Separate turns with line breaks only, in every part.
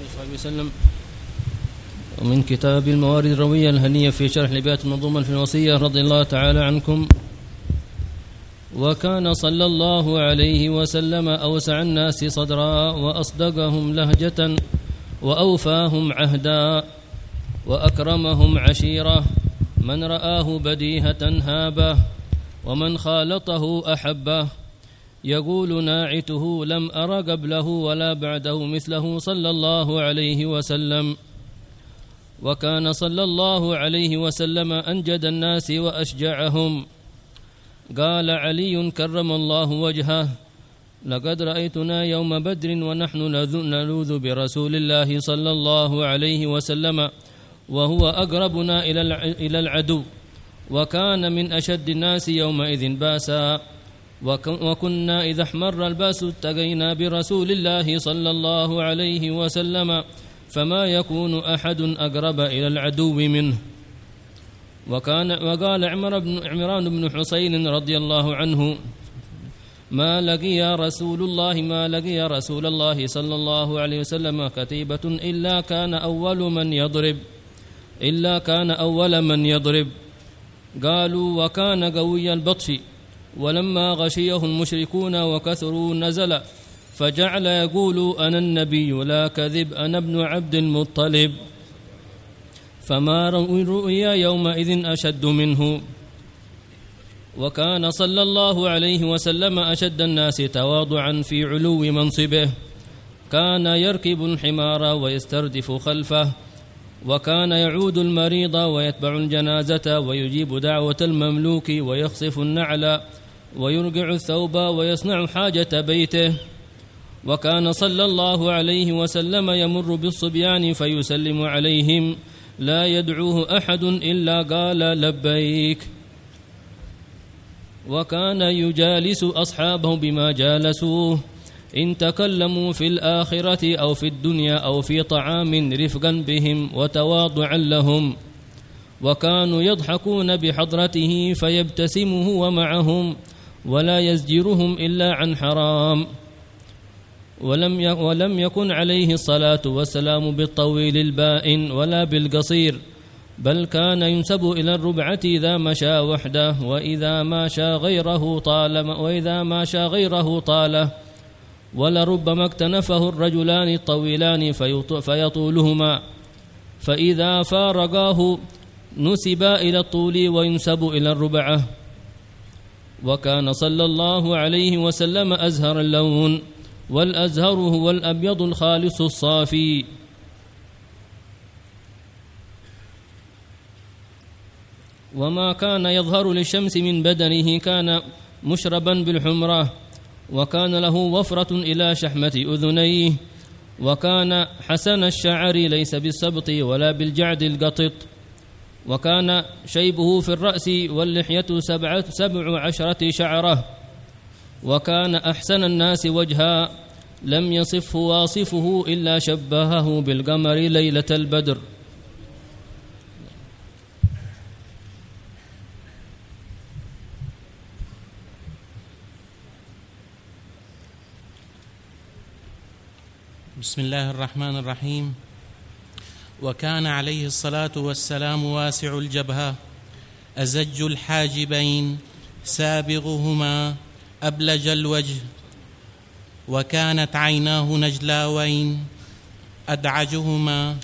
وصحبه وسلم. ومن كتاب الموارد الروية الهنية في شرح لبيات المنظومة في الوصية رضي الله تعالى عنكم. وكان صلى الله عليه وسلم أوسع الناس صدرا وأصدقهم لهجة وأوفاهم عهدا وأكرمهم عشيرة، من رآه بديهة هابه ومن خالطه أحبه، يقول ناعته لم أر قبله ولا بعده مثله صلى الله عليه وسلم. وكان صلى الله عليه وسلم أنجد الناس وأشجعهم. قال علي كرم الله وجهه: لقد رأيتنا يوم بدر ونحن نلوذ برسول الله صلى الله عليه وسلم وهو أقربنا إلى العدو، وكان من أشد الناس يومئذ باسا، وكنا إذا احمر الباس اتقينا برسول الله صلى الله عليه وسلم، فما يكون أحد أقرب إلى العدو منه. وقال عمران بن حسين رضي الله عنه: ما لقي رسول الله صلى الله عليه وسلم كتيبة إلا كان أول من يضرب. قالوا: وكان قوي البطش، ولما غشيه المشركون وكثروا نزل فجعل يقول: أنا النبي لا كذب، أنا ابن عبد المطلب، فما رؤيا يومئذ أشد منه. وكان صلى الله عليه وسلم أشد الناس تواضعا في علو منصبه، كان يركب الحمار ويستردف خلفه، وكان يعود المريض ويتبع الجنازة ويجيب دعوة المملوك ويخصف النعل ويرقع الثوب ويصنع حاجة بيته. وكان صلى الله عليه وسلم يمر بالصبيان فيسلم عليهم، لا يدعوه أحد إلا قال لبيك. وكان يجالس أصحابه بما جالسوه، إن تكلموا في الآخرة أو في الدنيا أو في طعام رفقا بهم وتواضعا لهم، وكانوا يضحكون بحضرته فيبتسم هو معهم ولا يزجرهم إلا عن حرام. ولم يكن عليه الصلاة والسلام بالطويل البائن ولا بالقصير، بل كان ينسب إلى الربعة إذا مشى وحده، وإذا ماشى غيره طاله، ولربما اكتنفه الرجلان الطويلان فيطولهما، فإذا فارقاه نسب إلى الطول وينسب إلى الربعة. وكان صلى الله عليه وسلم أزهر اللون، والأزهر هو الأبيض الخالص الصافي. وما كان يظهر للشمس من بدنه كان مشربا بالحمرة، وكان له وفرة إلى شحمة أذنيه، وكان حسن الشعر ليس بالسبط ولا بالجعد القطط، وكان شيبه في الرأس واللحية 17 شعرة، وكان أحسن الناس وجها، لم يصفه واصفه إلا شبهه بالقمر ليلة البدر.
بسم الله الرحمن الرحيم. وكان عليه الصلاة والسلام واسع الجبهة، أزج الحاجبين، سابغهما، أبلج الوجه، وكانت عيناه نجلاوين، أدعجهما،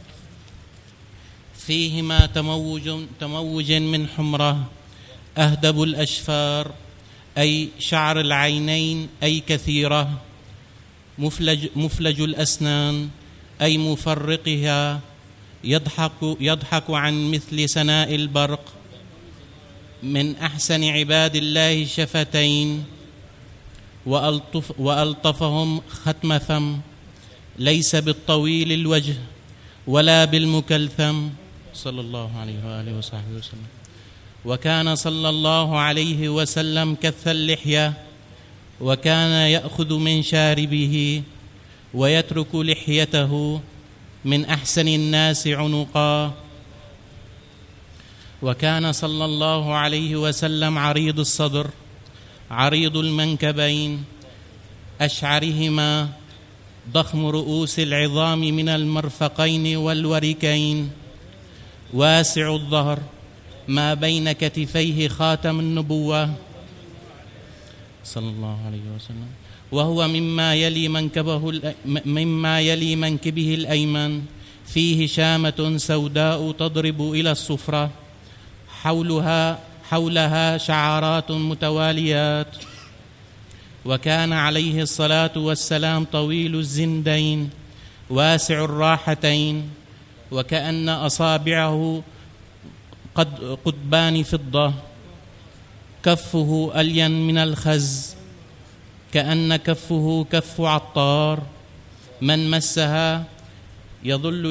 فيهما تموج من حمرة، أهدب الأشفار، أي شعر العينين، أي كثيرة، مفلج الأسنان، أي مفرقها، يضحك عن مثل سناء البرق، من أحسن عباد الله شفتين، وألطفهم ختم فم، ليس بالطويل الوجه ولا بالمكلثم، صلى الله عليه وآله وصحبه وسلم. وكان صلى الله عليه وسلم كث اللحية، وكان يأخذ من شاربه ويترك لحيته، من أحسن الناس عنقا. وكان صلى الله عليه وسلم عريض الصدر، عريض المنكبين، أشعرهما، ضخم رؤوس العظام من المرفقين والوركين، واسع الظهر، ما بين كتفيه خاتم النبوة صلى الله عليه وسلم، وهو مما يلي منكبه الأيمن، فيه شامة سوداء تضرب إلى الصفرة، حولها شعارات متواليات. وكان عليه الصلاة والسلام طويل الزندين واسع الراحتين، وكأن أصابعه قضبان فضة، كفه ألين من الخز، كأن كفه كف عطار، من مسها يظل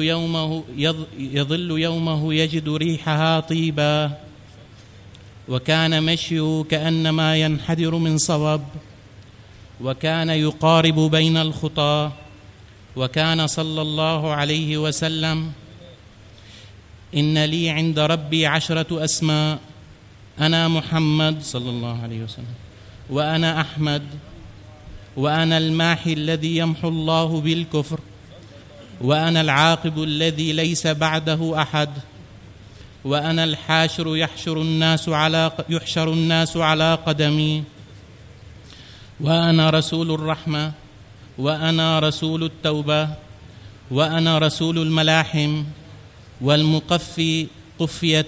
يومه يجد ريحها طيبا. وكان مشيه كأنما ينحدر من صوب، وكان يقارب بين الخطى. وكان صلى الله عليه وسلم: إن لي عند ربي 10 أسماء، أنا محمد صلى الله عليه وسلم، وأنا أحمد، وأنا الماحي الذي يمحو الله بالكفر، وأنا العاقب الذي ليس بعده أحد، وأنا الحاشر يحشر الناس على قدمي، وأنا رسول الرحمة، وأنا رسول التوبة، وأنا رسول الملاحم، والمقفي قفية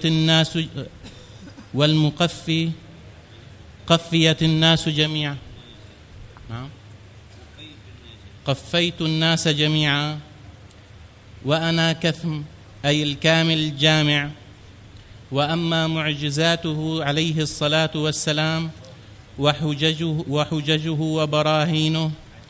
الناس جميعا. نعم، قفيت الناس جميعا. وأنا كثم، أي الكامل الجامع. وأما معجزاته عليه الصلاة والسلام وحججه وبراهينه،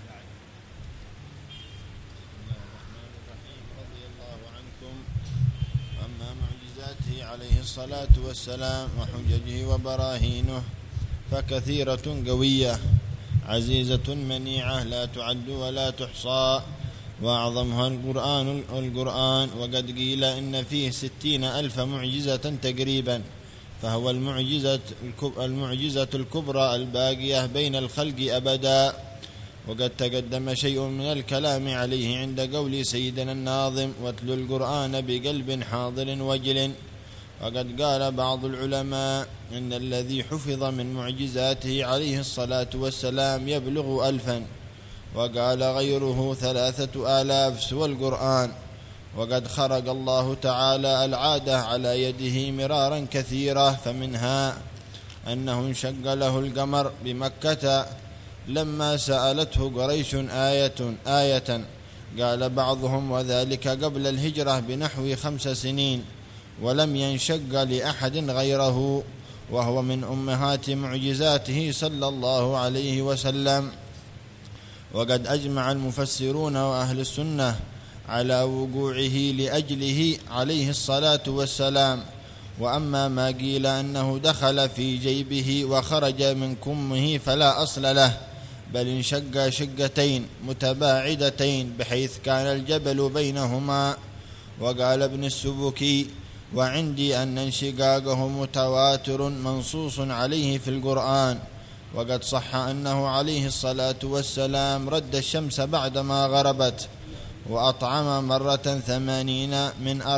عليه الصلاة والسلام وحججه وبراهينه فكثيرة قوية عزيزة منيعة لا تعد ولا تحصى، وأعظمها القرآن، وقد قيل إن فيه 60,000 معجزة تقريبا، فهو المعجزة الكبرى الباقية بين الخلق أبدا. وقد تقدم شيء من الكلام عليه عند قول سيدنا الناظم: واتلو القرآن بقلب حاضر وجل. وقد قال بعض العلماء إن الذي حفظ من معجزاته عليه الصلاة والسلام يبلغ 1000، وقال غيره 3000 سوى القرآن. وقد خرق الله تعالى العادة على يده مرارا كثيرة، فمنها أنه انشق له القمر بمكة لما سألته قريش آية، قال بعضهم وذلك قبل الهجرة بنحو 5 سنين، ولم ينشق لأحد غيره، وهو من أمهات معجزاته صلى الله عليه وسلم. وقد أجمع المفسرون وأهل السنة على وقوعه لأجله عليه الصلاة والسلام. وأما ما قيل أنه دخل في جيبه وخرج من كمه فلا أصل له، بل انشق شقتين متباعدتين بحيث كان الجبل بينهما. وقال ابن السبكي: وعندي أن انشقاقه متواتر منصوص عليه في القرآن. وقد صح أنه عليه الصلاة والسلام رد الشمس بعدما غربت، وأطعم مرة 80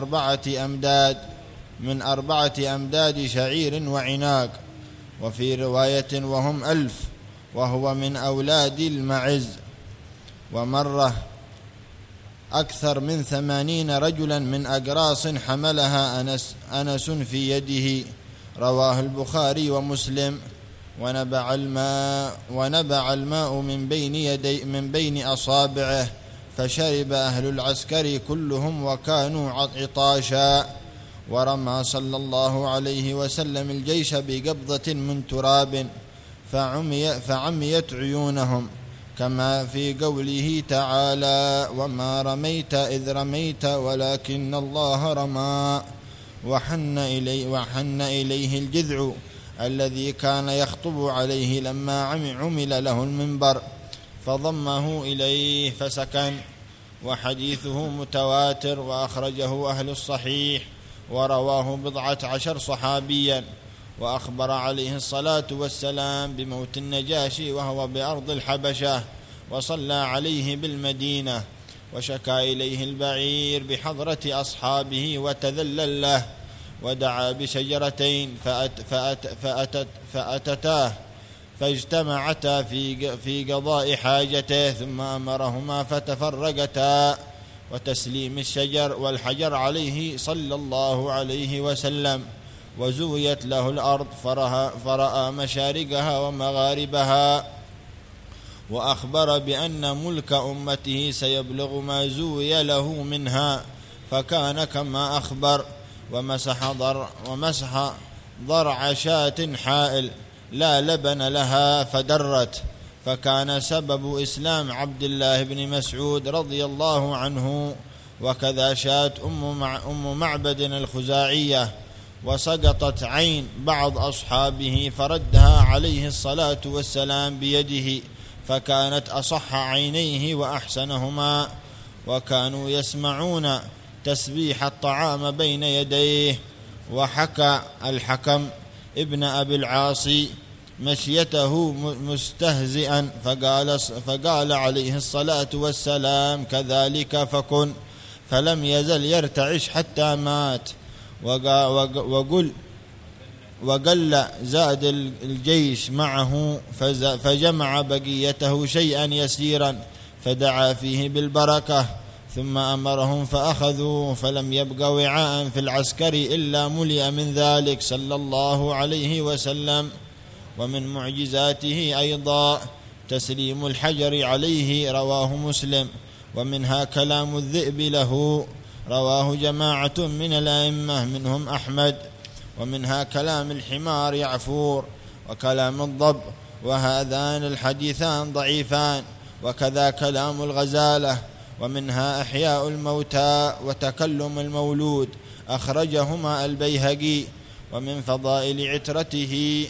من 4 أمداد شعير وعناق، وفي رواية وهم 1000، وهو من أولاد المعز. ومرة أكثر من 80 رجلا من أقراص حملها أنس في يده، رواه البخاري ومسلم. ونبع الماء من بين أصابعه، فشرب أهل العسكر كلهم وكانوا عطاشا. ورمى صلى الله عليه وسلم الجيش بقبضة من تراب فعميت عيونهم، كما في قوله تعالى: وما رميت إذ رميت ولكن الله رمى. وحن إليه الجذع الذي كان يخطب عليه لما عمل له المنبر، فضمه إليه فسكن. وحديثه متواتر، وأخرجه أهل الصحيح، ورواه 12 صحابيا. وأخبر عليه الصلاة والسلام بموت النجاشي وهو بأرض الحبشة، وصلى عليه بالمدينة، وشكى إليه البعير بحضرة أصحابه وتذلل له، ودعا بشجرتين فأتتاه فاجتمعتا في قضاء حاجته، ثم أمرهما فتفرقتا، وتسليم الشجر والحجر عليه صلى الله عليه وسلم، وزويت له الأرض فرأى مشارقها ومغاربها، وأخبر بأن ملك أمته سيبلغ ما زوي له منها، فكان كما أخبر. ومسح ضرع شاة حائل لا لبن لها فدرت، فكان سبب إسلام عبد الله بن مسعود رضي الله عنه. وكذا شاة أم معبد الخزاعية، وسقطت عين بعض أصحابه فردها عليه الصلاة والسلام بيده، فكانت أصح عينيه وأحسنهما، وكانوا يسمعون تسبيح الطعام بين يديه. وحكى الحكم ابن أبي العاص مشيته مستهزئا، فقال عليه الصلاة والسلام: كذلك فكن، فلم يزل يرتعش حتى مات. وقل زاد الجيش معه، فجمع بقيته شيئا يسيرا، فدعا فيه بالبركة، ثم أمرهم فأخذوا، فلم يبق وعاء في العسكر إلا ملئ من ذلك صلى الله عليه وسلم. ومن معجزاته أيضا تسليم الحجر عليه، رواه مسلم. ومنها كلام الذئب له، رواه جماعة من الأئمة منهم أحمد. ومنها كلام الحمار يعفور، وكلام الضب، وهذان الحديثان ضعيفان، وكذا كلام الغزالة. ومنها إحياء الموتى وتكلم المولود، أخرجهما البيهقي. ومن فضائل عترته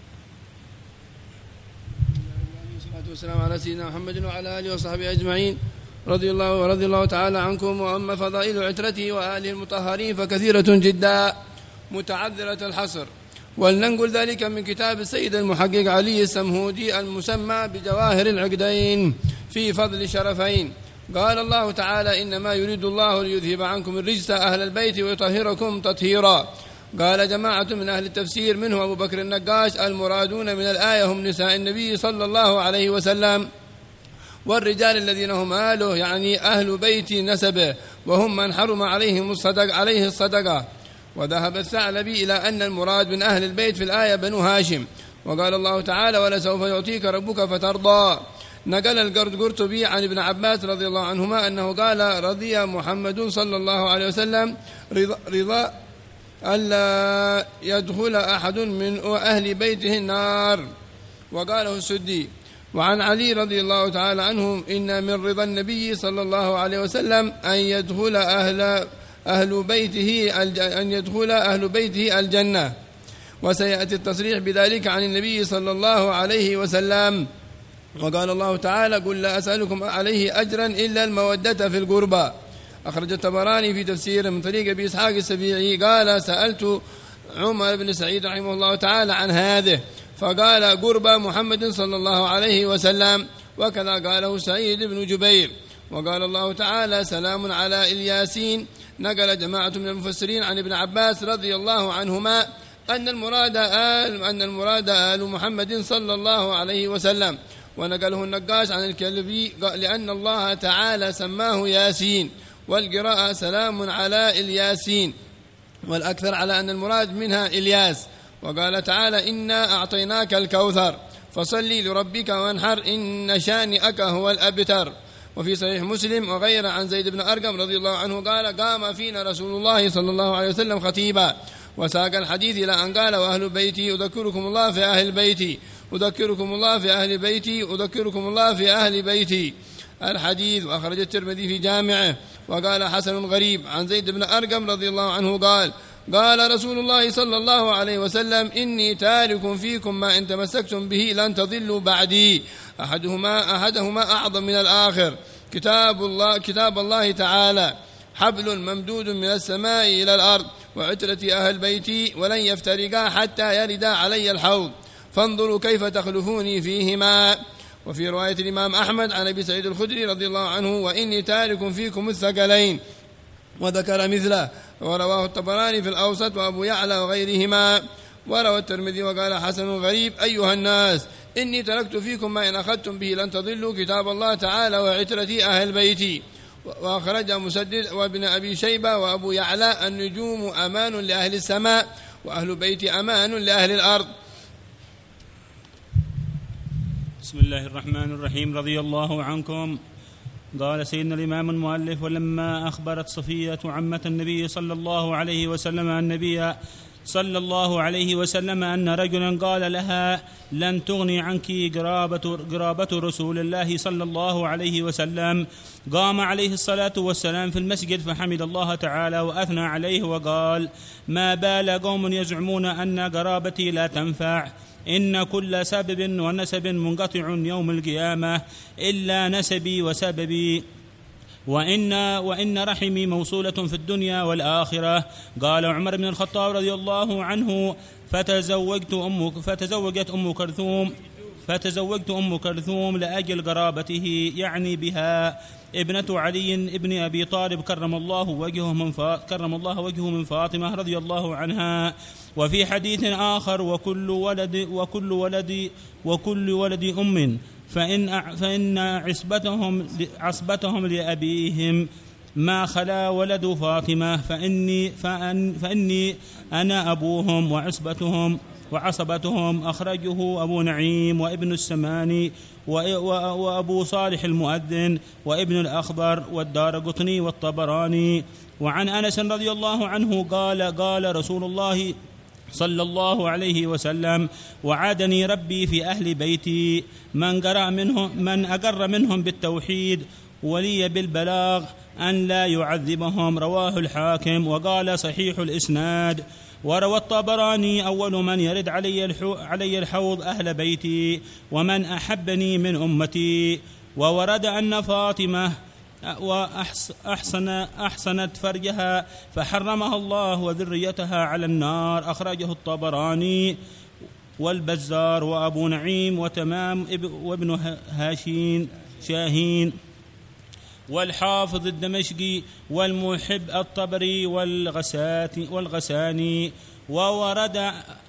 والسلام على سيدنا محمد وعلى آله وصحبه أجمعين، رضي الله تعالى عنكم. وأما فضائل عترته وآله المطهرين فكثيرة جدا متعذرة الحصر، ولننقل ذلك من كتاب السيد المحقق علي السمهودي المسمى بجواهر العقدين في فضل شرفين. قال الله تعالى: إنما يريد الله ليذهب عنكم الرجس أهل البيت ويطهركم تطهيرا. قال جماعة من أهل التفسير منه أبو بكر النقاش: المرادون من الآية هم نساء النبي صلى الله عليه وسلم والرجال الذين هم أهله، يعني أهل بيت نسبه، وهم من حرم عليه الصدقة. وذهب الثعلبي إلى أن المراد من أهل البيت في الآية بنو هاشم. وقال الله تعالى: ولسوف يعطيك ربك فترضى. نقل القرطبي عن ابن عباس رضي الله عنهما أنه قال: رضي محمد صلى الله عليه وسلم رضا ألا يدخل أحد من أهل بيته النار. وقاله السدي. وعن علي رضي الله تعالى عنهم: إن من رضا النبي صلى الله عليه وسلم أن يدخل أهل بيته الجنة. وسيأتي التصريح بذلك عن النبي صلى الله عليه وسلم. وقال الله تعالى: قل لا أسألكم عليه أجرا إلا المودة في القربى. أخرج الطبراني في تفسير من طريق أبي إسحاق السبيعي قال: سألت عمر بن سعيد رحمه الله تعالى عن هذه، فقال: قربى محمد صلى الله عليه وسلم. وكذا قاله سعيد بن جبير. وقال الله تعالى: سلام على الياسين. نقل جماعة من المفسرين عن ابن عباس رضي الله عنهما أن المراد آل محمد صلى الله عليه وسلم. ونقله النقاش عن الكلبي لأن الله تعالى سماه ياسين، والقراءة سلام على الياسين، والأكثر على أن المراد منها إلياس. وقال تعالى: إنا أعطيناك الكوثر فصلي لربك وانحر إن شانئك هو الأبتر. وفي صحيح مسلم وغيره عن زيد بن أرقم رضي الله عنه قال: قام فينا رسول الله صلى الله عليه وسلم خطيبا. وساق الحديث إلى أن قال: وأهل بيتي أذكركم الله في أهل بيتي، أذكركم الله في أهل بيتي، أذكركم الله في أهل بيتي. الحديث. وأخرج الترمذي في جامعه. وقال حسن غريب عن زيد بن أرقم رضي الله عنه قال رسول الله صلى الله عليه وسلم: إني تارك فيكم ما إن تمسكتم به لن تضلوا بعدي، أحدهما أعظم من الآخر، كتاب الله تعالى، حبل ممدود من السماء إلى الأرض، وعترة أهل بيتي، ولن يفترقا حتى يردا علي الحوض، فانظروا كيف تخلفوني فيهما. وفي رواية الإمام أحمد عن أبي سعيد الخدري رضي الله عنه: وإني تارك فيكم الثقلين، وذكر مثله. ورواه الطبراني في الأوسط وأبو يعلى وغيرهما. وروى الترمذي وقال: حسن غريب. أيها الناس، إني تركت فيكم ما إن أخذتم به لن تضلوا، كتاب الله تعالى وعترتي أهل بيتي. وأخرج مسدد وابن أبي شيبة وأبو يعلى: النجوم أمان لأهل السماء، وأهل بيت أمان لأهل الأرض.
بسم الله الرحمن الرحيم. رضي الله عنكم. قال سيدنا الإمام المؤلف: ولما أخبرت صفية عمة النبي صلى الله عليه وسلم النبي صلى الله عليه وسلم أن رجلا قال لها: لن تغني عنك قرابة رسول الله صلى الله عليه وسلم، قام عليه الصلاة والسلام في المسجد فحمد الله تعالى وأثنى عليه وقال: ما بال قوم يزعمون أن قرابتي لا تنفع، إن كل سبب ونسب منقطع يوم القيامة إلا نسبي وسببي، وإن رحمي موصولة في الدنيا والآخرة. قال عمر بن الخطاب رضي الله عنه: فتزوجت أم كلثوم لأجل قرابته، يعني بها ابنة علي ابن أبي طالب كرم الله وجهه من فاطمة رضي الله عنها. وفي حديث آخر: وكل ولد أم فإن عصبتهم لأبيهم ما خلا ولد فاطمة، فإني أنا أبوهم وعصبتهم. أخرجه أبو نعيم وابن السماني وأبو صالح المؤذن وابن الأخضر والدارقطني والطبراني. وعن أنس رضي الله عنه قال رسول الله صلى الله عليه وسلم: وعادني ربي في أهل بيتي من أقر منهم بالتوحيد ولي بالبلاغ أن لا يعذبهم. رواه الحاكم وقال: صحيح الإسناد. وروى الطبراني: أول من يرد علي الحوض أهل بيتي ومن أحبني من أمتي. وورد أن فاطمة أحسنت فرجها فحرمها الله وذريتها على النار. أخرجه الطبراني والبزار وأبو نعيم وتمام وابن شاهين والحافظ الدمشقي والمحب الطبري والغساني. وورد: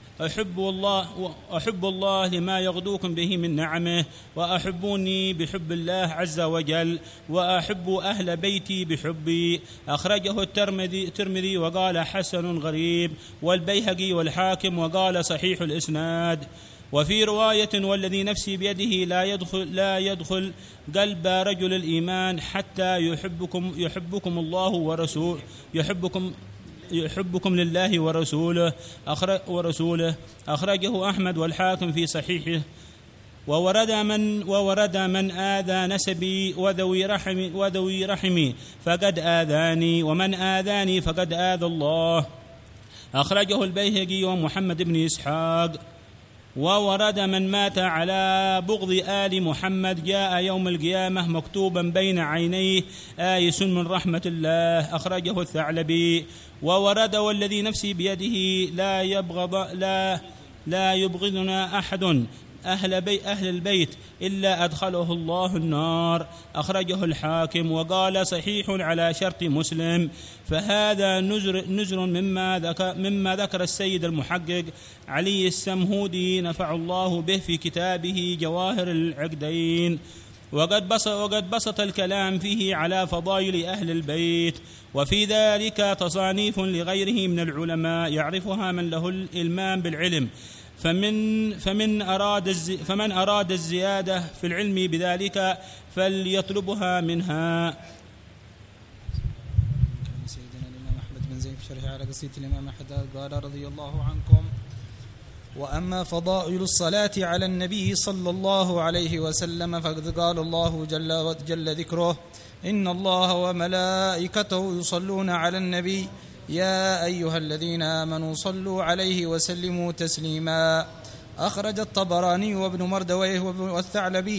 أحب الله لما يغدوكم به من نعمه، وأحبوني بحب الله عز وجل، وأحب أهل بيتي بحبي. أخرجه الترمذي وقال: حسن غريب، والبيهقي والحاكم وقال: صحيح الإسناد. وفي رواية: والذي نفسي بيده لا يدخل قلب رجل الإيمان حتى يحبكم الله ورسوله يحبكم لله ورسوله. أخرجه أحمد والحاكم في صحيحه. وورد من آذى نسبي وذوي رحمي فقد آذاني، ومن آذاني فقد آذى الله. أخرجه البيهقي ومحمد بن إسحاق. وورد: من مات على بغض آل محمد جاء يوم القيامة مكتوبا بين عينيه آيس من رحمة الله. أخرجه الثعلبي. وورد: والذي نفسي بيده لا يبغضنا أحد أهل البيت إلا أدخله الله النار. أخرجه الحاكم وقال: صحيح على شرط مسلم. فهذا نزر مما ذكر السيد المحقق علي السمهودي نفع الله به في كتابه جواهر العقدين. وقد بسط الكلام فيه على فضائل أهل البيت، وفي ذلك تصانيف لغيره من العلماء يعرفها من له الإلمام بالعلم، فمن أراد الزيادة في العلم بذلك فليطلبها منها.
سيدنا الإمام أحمد بن زيد في شرح على قصيدة الإمام أحمد قال: رضي الله عنكم: وأما فضائل الصلاة على النبي صلى الله عليه وسلم فقد قال الله جل ذكره: إن الله وملائكته يصلون على النبي يا أيها الذين آمنوا صلوا عليه وسلموا تسليما. أخرج الطبراني وابن مردويه والثعلبي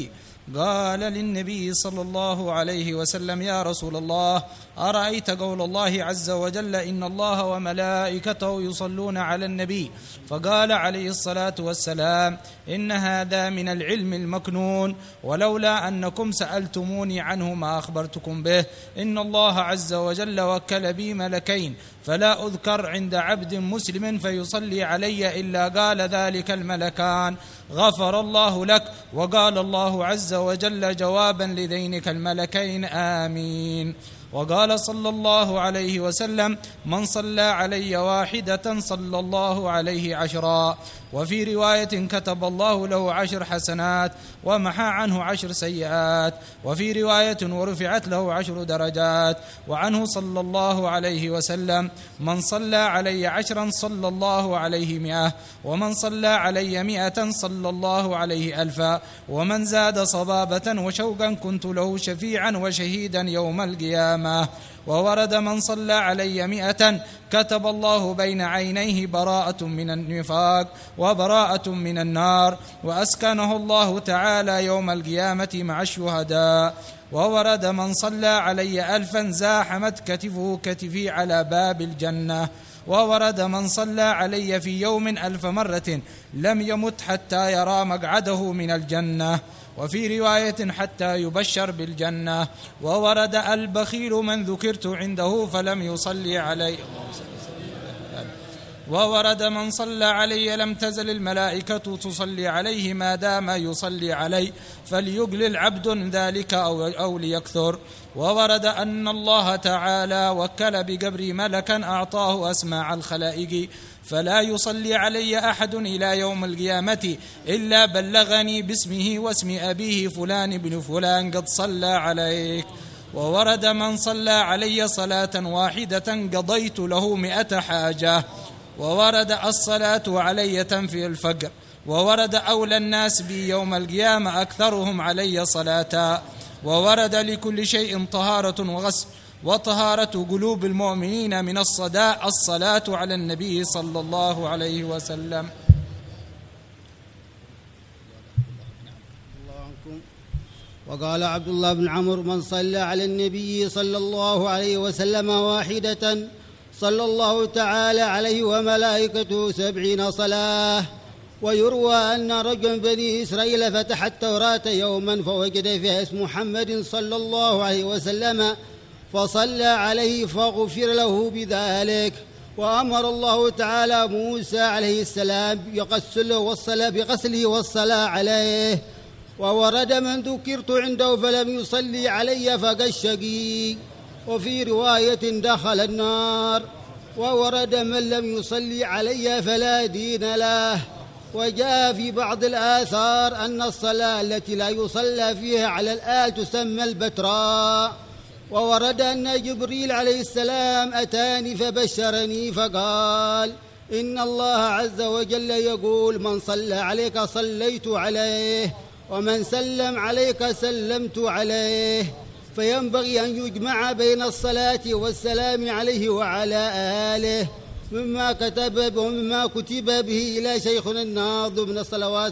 قال للنبي صلى الله عليه وسلم: يا رسول الله، أرأيت قول الله عز وجل: إن الله وملائكته يصلون على النبي؟ فقال عليه الصلاة والسلام: إن هذا من العلم المكنون، ولولا أنكم سألتموني عنه ما أخبرتكم به. إن الله عز وجل وكل بي ملكين، فلا أذكر عند عبد مسلم فيصلي علي إلا قال ذلك الملكان: غفر الله لك. وقال الله عز وجل جوابا لذينك الملكين: آمين. وقال صلى الله عليه وسلم: من صلى علي واحدة صلى الله عليه 10. وفي رواية: كتب الله له 10 حسنات ومحى عنه 10 سيئات. وفي رواية: ورفعت له 10 درجات. وعنه صلى الله عليه وسلم: من صلى علي 10 صلى الله عليه 100، ومن صلى علي 100 صلى الله عليه 1000، ومن زاد صبابة وشوقا كنت له شفيعا وشهيدا يوم القيامة. وورد: من صلى علي 100 كتب الله بين عينيه براءة من النفاق وبراءة من النار، وأسكنه الله تعالى يوم القيامة مع الشهداء. وورد: من صلى علي 1000 زاحمت كتفه كتفي على باب الجنة. وورد: من صلى علي في يوم 1000 مرة لم يمت حتى يرى مقعده من الجنة. وفي رواية: حتى يبشر بالجنة. وورد: البخيل من ذكرت عنده فلم يصلي علي. وورد: من صلى علي لم تزل الملائكة تصلي عليه ما دام يصلي علي، فليقلل عبد ذلك أو ليكثر. وورد: أن الله تعالى وكل بقبري ملكا أعطاه أسماع الخلائق، فلا يصلي علي أحد إلى يوم القيامة إلا بلغني باسمه واسم أبيه فلان بن فلان قد صلى عليك. وورد: من صلى علي صلاة واحدة قضيت له 100 حاجة. وورد: الصلاة علي تنفي الفقر. وورد: أولى الناس بي يوم القيامة أكثرهم علي صلاة. وورد: لكل شيء طهارة وغسل، وطهارة قلوب المؤمنين من الصداء الصلاة على النبي صلى الله عليه وسلم.
وقال عبد الله بن عمرو: من صلى على النبي صلى الله عليه وسلم واحدة صلى الله تعالى عليه وملائكته 70 صلاة. ويروى أن رجلا بني إسرائيل فتح التوراة يوما فوجد فيها اسم محمد صلى الله عليه وسلم فصلى عليه فغفر له بذلك. وأمر الله تعالى موسى عليه السلام بغسله والصلاة عليه. وورد: من ذكرت عنده فلم يصلي علي فقد شقي. وفي رواية: دخل النار. وورد: من لم يصلي علي فلا دين له. وجاء في بعض الآثار أن الصلاة التي لا يصلى فيها على الآل تسمى البتراء. وورد أن جبريل عليه السلام أتاني فبشرني فقال: إن الله عز وجل يقول: من صلى عليك صليت عليه، ومن سلم عليك سلمت عليه. فينبغي أن يجمع بين الصلاة والسلام عليه وعلى آله، مما كتب به إلى شيخنا الناظم من الصلوات،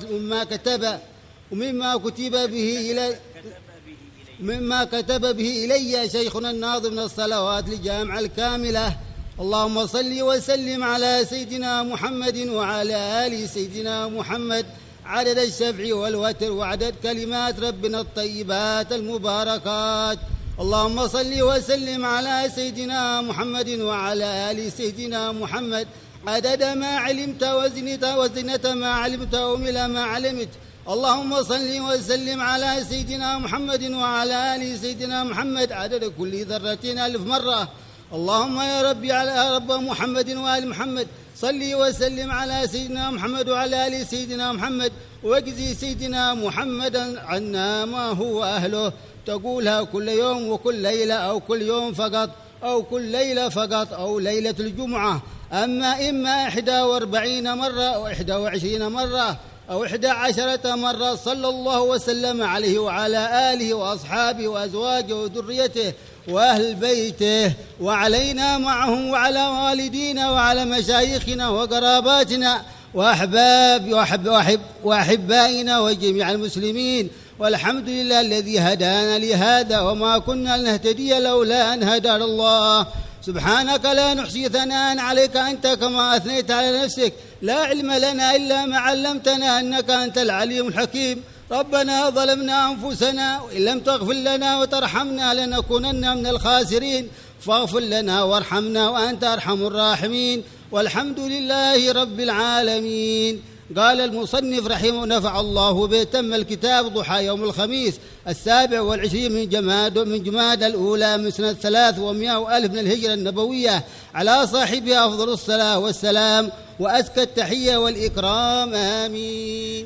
مما كتب به إلي شيخنا الناظم من الصلوات لجامع الكاملة. اللهم صل وسلم على سيدنا محمد وعلى آل سيدنا محمد عدد الشفع والوتر وعدد كلمات ربنا الطيبات المباركات. اللهم صل وسلم على سيدنا محمد وعلى آل سيدنا محمد عدد ما علمت وزنة ما علمت وملء ما علمت. اللهم صل وسلم على سيدنا محمد وعلى آل سيدنا محمد عدد كل ذرة 1000 مرة. اللهم يا ربي على رب محمد وآل محمد صل وسلم على سيدنا محمد وعلى آل سيدنا محمد، واجزي سيدنا محمدا عنا ما هو أهله. تقولها كل يوم وكل ليلة، أو كل يوم فقط، أو كل ليلة فقط، أو ليلة الجمعة. إما 41 مرة أو 21 مرة أو 11 مرة صلى الله وسلم عليه وعلى آله وأصحابه وأزواجه وذريته وأهل بيته، وعلينا معهم وعلى والدينا وعلى مشايخنا وقراباتنا وأحبائنا وجميع المسلمين والحمد لله الذي هدانا لهذا وما كنا لنهتدي لولا أن هدانا الله. سبحانك لا نحصي ثناء عليك أنت كما أثنيت على نفسك. لا علم لنا إلا ما علمتنا إنك أنت العليم الحكيم. ربنا ظلمنا أنفسنا وإن لم تغفر لنا وترحمنا لنكونن من الخاسرين فاغفر لنا وارحمنا وأنت أرحم الراحمين. والحمد لله رب العالمين. قال المصنف رحمه نفع الله به تم الكتاب ضحى يوم الخميس 27 من جماد الأولى من سنة 300 من الهجرة النبوية على صاحبها أفضل الصلاة والسلام وأزكى التحية والإكرام. آمين.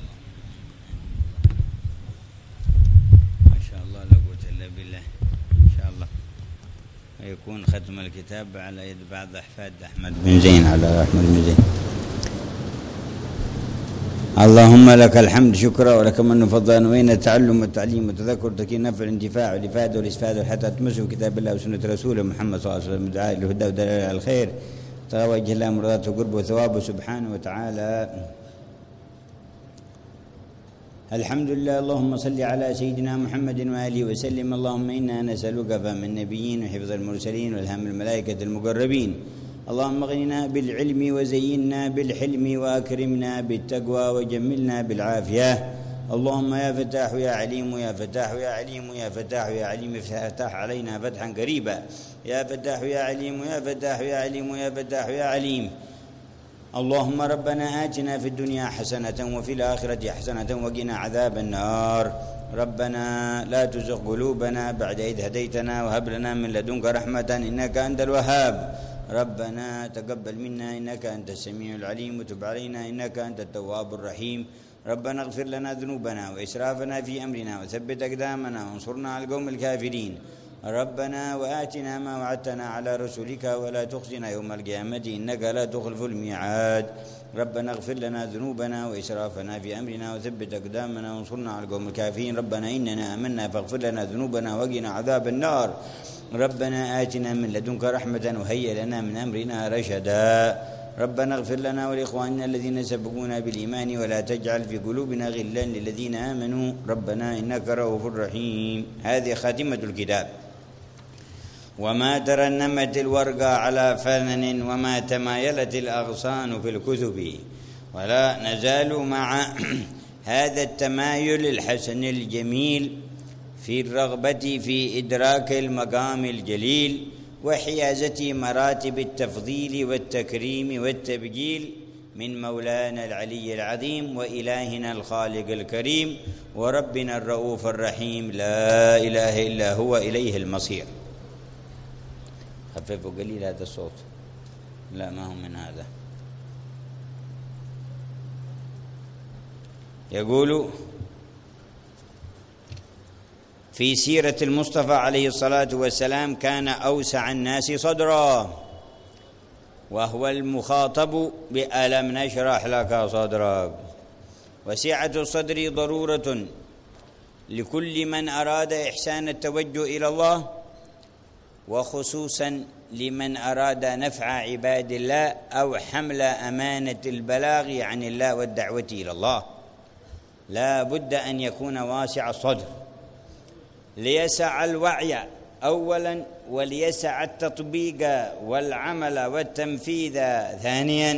ما شاء الله لا قوة إلا بالله. إن شاء الله يكون ختم الكتاب على يد بعض أحفاد أحمد بن زين على أحمد بن زين. اللهم لك الحمد شكرا ولك من فضلا وين التعلم والتعليم والتذكر والتكين نفع الانتفاع والإفادة والاستفادة حتى تمسوا كتاب الله وسنة رسوله محمد صلى الله عليه وسلم الدعاء للهدى ودلالة على الخير ترى وجه الله مرضاته وقربه وثوابه سبحانه وتعالى. الحمد لله. اللهم صل على سيدنا محمد وآله وسلم. اللهم إنا نسألك فهم النبيين وحفظ المرسلين والهم الملائكة المقربين. اللهم اغننا بالعلم وزينا بالحلم وأكرمنا بالتقوى وجملنا بالعافية. اللهم يا فتاح يا عليم يا فتاح يا عليم يا فتاح يا عليم افتح علينا فتحا قريبا. يا فتاح يا عليم يا فتاح يا عليم يا فتاح يا عليم. اللهم ربنا آتنا في الدنيا حسنة وفي الآخرة حسنة وقنا عذاب النار. ربنا لا تزغ قلوبنا بعد إذ هديتنا وهب لنا من لدنك رحمة إنك أنت الوهاب. ربنا تقبل منا إنك أنت السميع العليم وتب علينا إنك أنت التواب الرحيم. ربنا اغفر لنا ذنوبنا وإسرافنا في أمرنا وثبت أقدامنا وانصرنا على القوم الكافرين. ربنا وآتنا ما وعدتنا على رسلك ولا تخزنا يوم القيامة إنك لا تخلف الميعاد. ربنا اغفر لنا ذنوبنا وإسرافنا في أمرنا وثبت أقدامنا وانصرنا على القوم الكافرين. ربنا إننا آمنا فاغفر لنا ذنوبنا وقنا عذاب النار. ربنا آتنا من لدنك رحمة وهيئ لنا من أمرنا رشدا. ربنا اغفر لنا ولإخواننا الذين سبقونا بالإيمان ولا تجعل في قلوبنا غلا للذين آمنوا ربنا إنك رؤوف رحيم. هذه خاتمة الكتاب. وما ترنمت الورقة على فنن وما تمايلت الأغصان في الكتب. ولا نزال مع هذا التمايل الحسن الجميل في الرغبة في إدراك المقام الجليل وحيازة مراتب التفضيل والتكريم والتبجيل من مولانا العلي العظيم وإلهنا الخالق الكريم وربنا الرؤوف الرحيم لا إله إلا هو إليه المصير. خففوا قليل هذا الصوت. لا ما هو من هذا. يقول في سيرة المصطفى عليه الصلاة والسلام كان أوسع الناس صدرا وهو المخاطب بألم نشرح لك صدرك. وسعة الصدر ضرورة لكل من أراد إحسان التوجه إلى الله وخصوصا لمن أراد نفع عباد الله أو حمل أمانة البلاغ عن الله والدعوة إلى الله. لا بد أن يكون واسع الصدر ليسع الوعي أولا وليسع التطبيق والعمل والتنفيذ ثانيا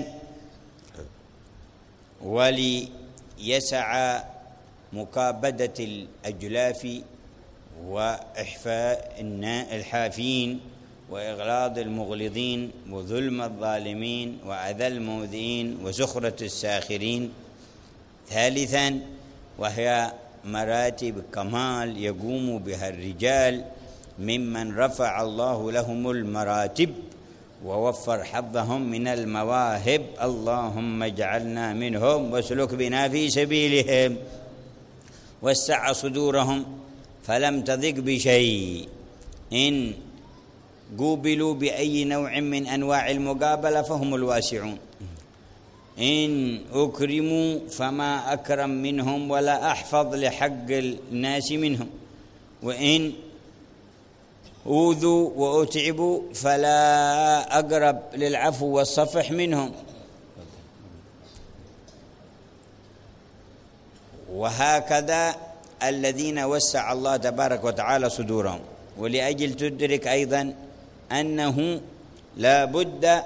وليسع مكابدة الأجلاف وإحفاء الحافين وإغلاظ المغلظين وظلم الظالمين وأذى المؤذين وسخرة الساخرين. ثالثا وهي مراتب كمال يقوم بها الرجال ممن رفع الله لهم المراتب ووفر حظهم من المواهب. اللهم اجعلنا منهم واسلك بنا في سبيلهم. وسع صدورهم فلم تضق بشيء. إن قوبلوا بأي نوع من أنواع المقابلة فهم الواسعون. إن أكرموا فما أكرم منهم ولا أحفظ لحق الناس منهم. وإن أوذوا وأتعبوا فلا أقرب للعفو والصفح منهم. وهكذا الذين وسع الله تبارك وتعالى صدورهم، ولأجل تدرك أيضا أنه لا بد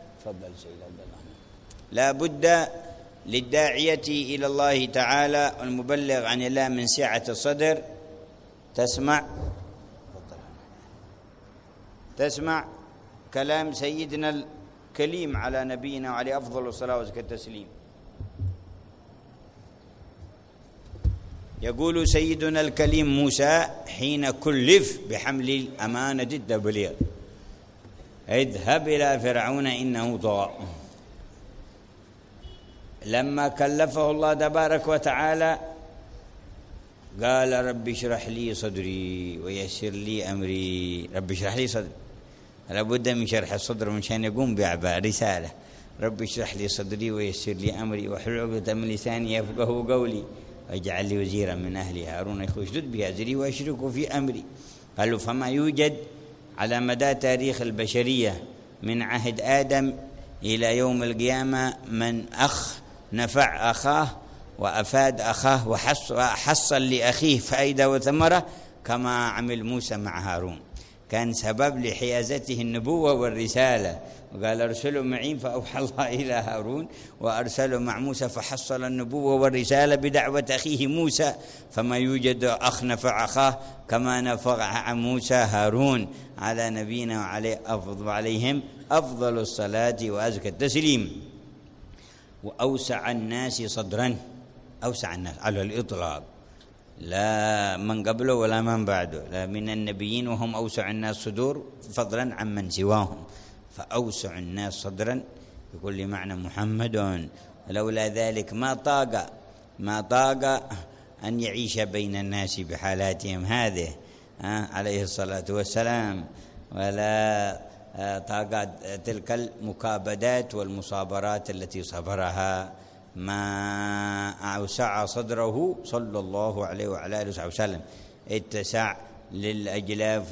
للداعية إلى الله تعالى والمبلغ عن الله من سعة الصدر تسمع كلام سيدنا الكليم على نبينا وعليه أفضل الصلاة وأزكى التسليم. يقول سيدنا الكليم موسى حين كلف بحمل الأمانة التبليغ: اذهب إلى فرعون إنه طغى. لما كلفه الله تبارك وتعالى قال: رب اشرح لي صدري ويسر لي أمري. رب اشرح لي صدري، لابد من شرح الصدر من شان يقوم بأعباء رسالة. رب اشرح لي صدري ويسر لي أمري واحلل عقدة من لساني يفقهوا قولي واجعل لي وزيرا من أهلي هارون أخي اشدد به أزري وأشركه في أمري. قالوا: فما يوجد على مدى تاريخ البشرية من عهد آدم إلى يوم القيامة من نفع أخاه وأفاد أخاه وحصل لأخيه فائدة وثمرة كما عمل موسى مع هارون. كان سبب لحيازته النبوة والرسالة، وقال: ارسلوا معي، فأوحى الله إلى هارون وأرسلوا مع موسى فحصل النبوة والرسالة بدعوة أخيه موسى. فما يوجد أخ نفع أخاه كما نفع موسى هارون على نبينا وعليهم أفضل الصلاة وأزكى التسليم. وأوسع الناس صدرا، أوسع الناس على الإطلاق، لا من قبله ولا من بعده، لا من النبيين وهم أوسع الناس صدور فضلا عن من سواهم. فأوسع الناس صدرا بكل معنى محمد، لولا ذلك ما طاق أن يعيش بين الناس بحالاتهم هذه عليه الصلاة والسلام، ولا طاق تلك المكابدات والمصابرات التي صبرها. ما أوسع صدره صلى الله عليه وعلى آله وصحبه وسلم، اتسع للأجلاف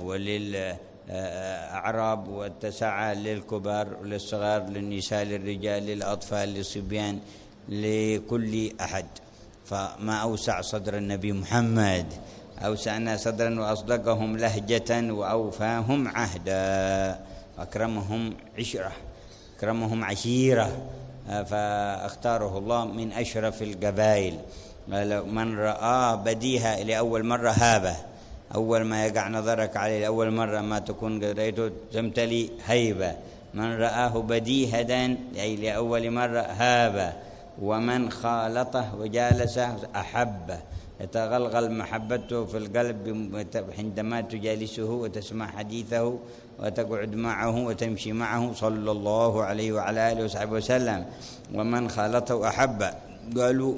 وللأعراب، واتسع للكبار وللصغار، للنساء، للرجال، للأطفال، للصبيان، لكل أحد. فما أوسع صدر النبي محمد، أوسعنا صدرا وأصدقهم لهجة وأوفاهم عهدا، أكرمهم عشرة، أكرمهم عشيرة، فاختاره الله من أشرف القبائل. من رآه بديهة لأول مرة هابة، أول ما يقع نظرك عليه لأول مرة ما تكون قريته تمتلي هيبة. من رآه بديهة أي لأول مرة هابة، ومن خالطه وجالسه أحبه، يتغلغل محبته في القلب عندما تجالسه وتسمع حديثه وتقعد معه وتمشي معه صلى الله عليه وعلى آله وصحبه وسلم. ومن خالطه أحبه. قالوا: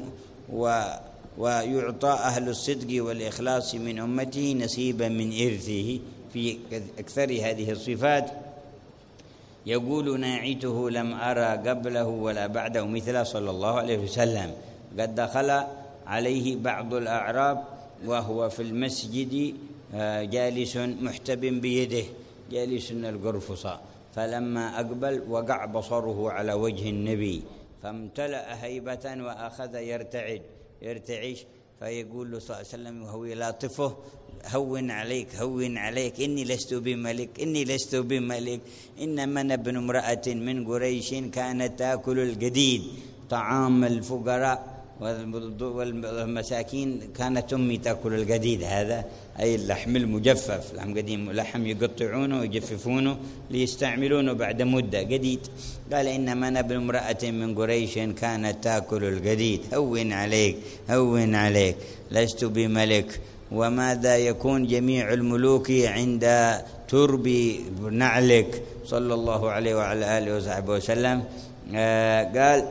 ويعطى أهل الصدق والإخلاص من أمته نصيبا من إرثه في أكثر هذه الصفات. يقول: ناعته لم أرى قبله ولا بعده مثله صلى الله عليه وسلم. قد دخل عليه بعض الأعراب وهو في المسجد جالس محتب بيده، جالس القرفصة، فلما أقبل وقع بصره على وجه النبي فامتلأ هيبة وأخذ يرتعش، فيقول له صلى الله عليه وسلم وهو يلاطفه: هون عليك إني لست بملك إنما أنا ابن امرأة من قريش كانت تأكل الجديد، طعام الفقراء والمساكين، كانت أمي تأكل الجديد، هذا أي اللحم المجفف، لحم قديم، لحم يقطعونه ويجففونه ليستعملونه بعد مدة جديد. قال: إنما أنا ابن امرأة من قريش كانت تأكل الجديد، هون عليك لست بملك. وماذا يكون جميع الملوك عند ترب نعلك صلى الله عليه وعلى آله وصحبه وسلم. قال: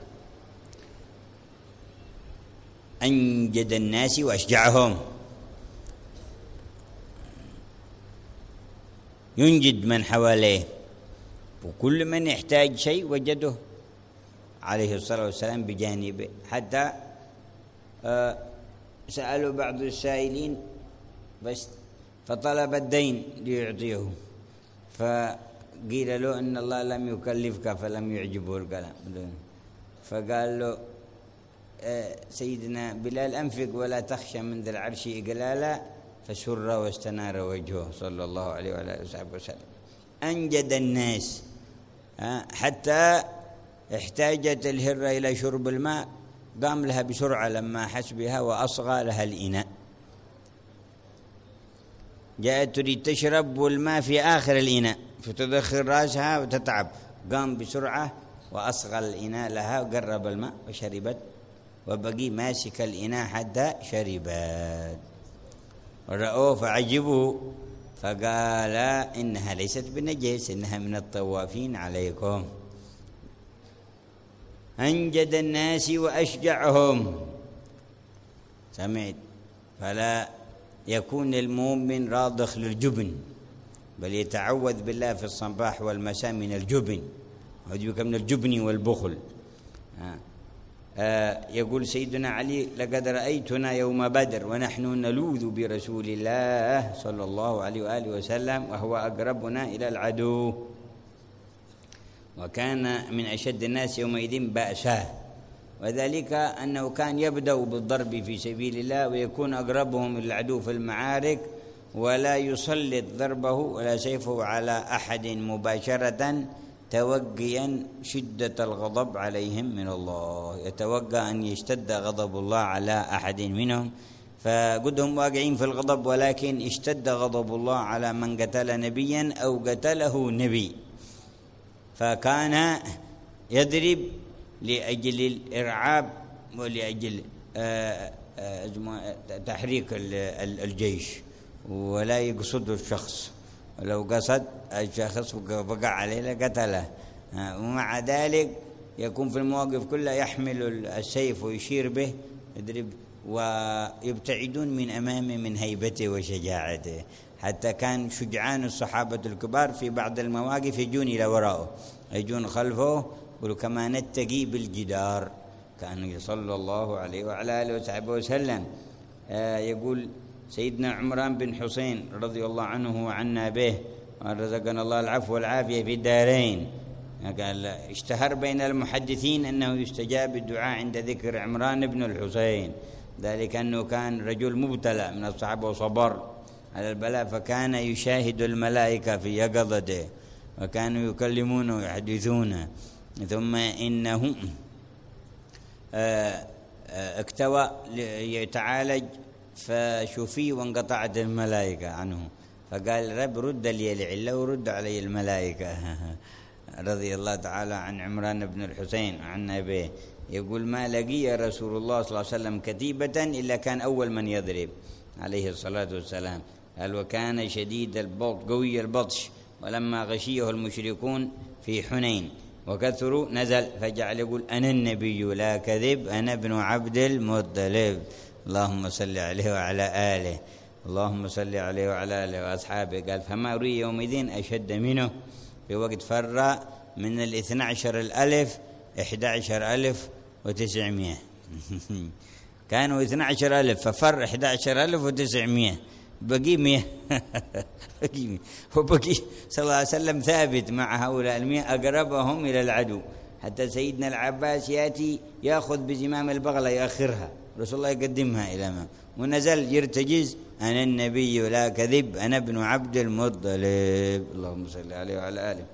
أنجد الناس وأشجعهم، ينجد من حواليه، وكل من يحتاج شيء وجده عليه الصلاة والسلام بجانبه. حتى سألوا بعض السائلين بس فطلب الدين ليعطيه، فقيل له إن الله لم يكلفك فلم يعجبه الكلام، فقال له: سيدنا بلال أنفق ولا تخشى من ذي العرش إقلالا، فسر واستنار وجهه صلى الله عليه وعلى آله وصحبه وسلم. أنجد الناس حتى احتاجت الهرة إلى شرب الماء، قام لها بسرعة لما حس بها وأصغى لها الإناء. جاءت تريد تشرب والماء في آخر الإناء، فتدخل رأسها وتتعب، قام بسرعة وأصغى الإناء لها وقرب الماء وشربت، وبقي ماسك الإناء حتى شربت. ورأوه فعجبوا فقال إنها ليست بنجس، إنها من الطوافين عليكم. أنجد الناس وأشجعهم. سمعت؟ فلا يكون المؤمن راضخ للجبن، بل يتعوذ بالله في الصباح والمساء من الجبن، أعوذ بك من الجبن والبخل. يقول سيدنا علي: لقد رأيتنا يوم بدر ونحن نلوذ برسول الله صلى الله عليه وآله وسلم وهو أقربنا إلى العدو، وكان من أشد الناس يومئذ بأسا، وذلك أنه كان يبدأ بالضرب في سبيل الله ويكون أقربهم إلى العدو في المعارك، ولا يسلط ضربه ولا سيفه على أحد مباشرة، توقيا شدة الغضب عليهم من الله، يتوقع أن يشتد غضب الله على أحد منهم، فقدهم واقعين في الغضب، ولكن اشتد غضب الله على من قتل نبيا أو قتله نبي، فكان يضرب لأجل الإرعاب ولأجل تحريك الجيش، ولا يقصد الشخص، ولو قصد الشخص وقع عليه لقتله. ومع ذلك يكون في المواقف كلها يحمل السيف ويشير به يضرب، ويبتعدون من أمامه من هيبته وشجاعته، حتى كان شجعان الصحابة الكبار في بعض المواقف يجون إلى وراءه، يجون خلفه يقولوا كما نتقي بالجدار، كان صلى الله عليه وعلى آله وصحبه وسلم. يقول سيدنا عمران بن حسين رضي الله عنه وعنا به، ورزقنا الله العفو والعافية في الدارين، قال اشتهر بين المحدثين أنه يستجاب الدعاء عند ذكر عمران بن الحسين، ذلك أنه كان رجل مبتلى من الصحابة وصبر على البلاء، فكان يشاهد الملائكة في يقظته، وكانوا يكلمونه ويحدثونه. ثم إنه اكتوى يتعالج فشفي وانقطعت الملائكة عنه، فقال: رب رد لي العلة ورد علي الملائكة. رضي الله تعالى عن عمران بن الحسين عن أبيه. يقول: ما لقي رسول الله صلى الله عليه وسلم كتيبة إلا كان أول من يضرب عليه الصلاة والسلام. قال: وكان شديد البطش قوي البطش، ولما غشيه المشركون في حنين وكثروا نزل فجعل يقول: أنا النبي لا كذب، أنا ابن عبد المطلب، اللهم صل عليه وعلى آله، اللهم صل عليه وعلى آله وأصحابه. قال: فما رأي يومئذ أشد منه، في وقت فر من 12,000 11,900 كانوا 12,000 ففر 11,900 بقي 100 وبقي صلى الله عليه وسلم ثابت مع هؤلاء 100 أقربهم إلى العدو، حتى سيدنا العباس يأتي يأخذ بزمام البغلة يأخرها، رسول الله يقدمها إلى ما ونزل يرتجز: أنا النبي لا كذب، أنا ابن عبد المطلب، اللهم صل عليه وعلى آله.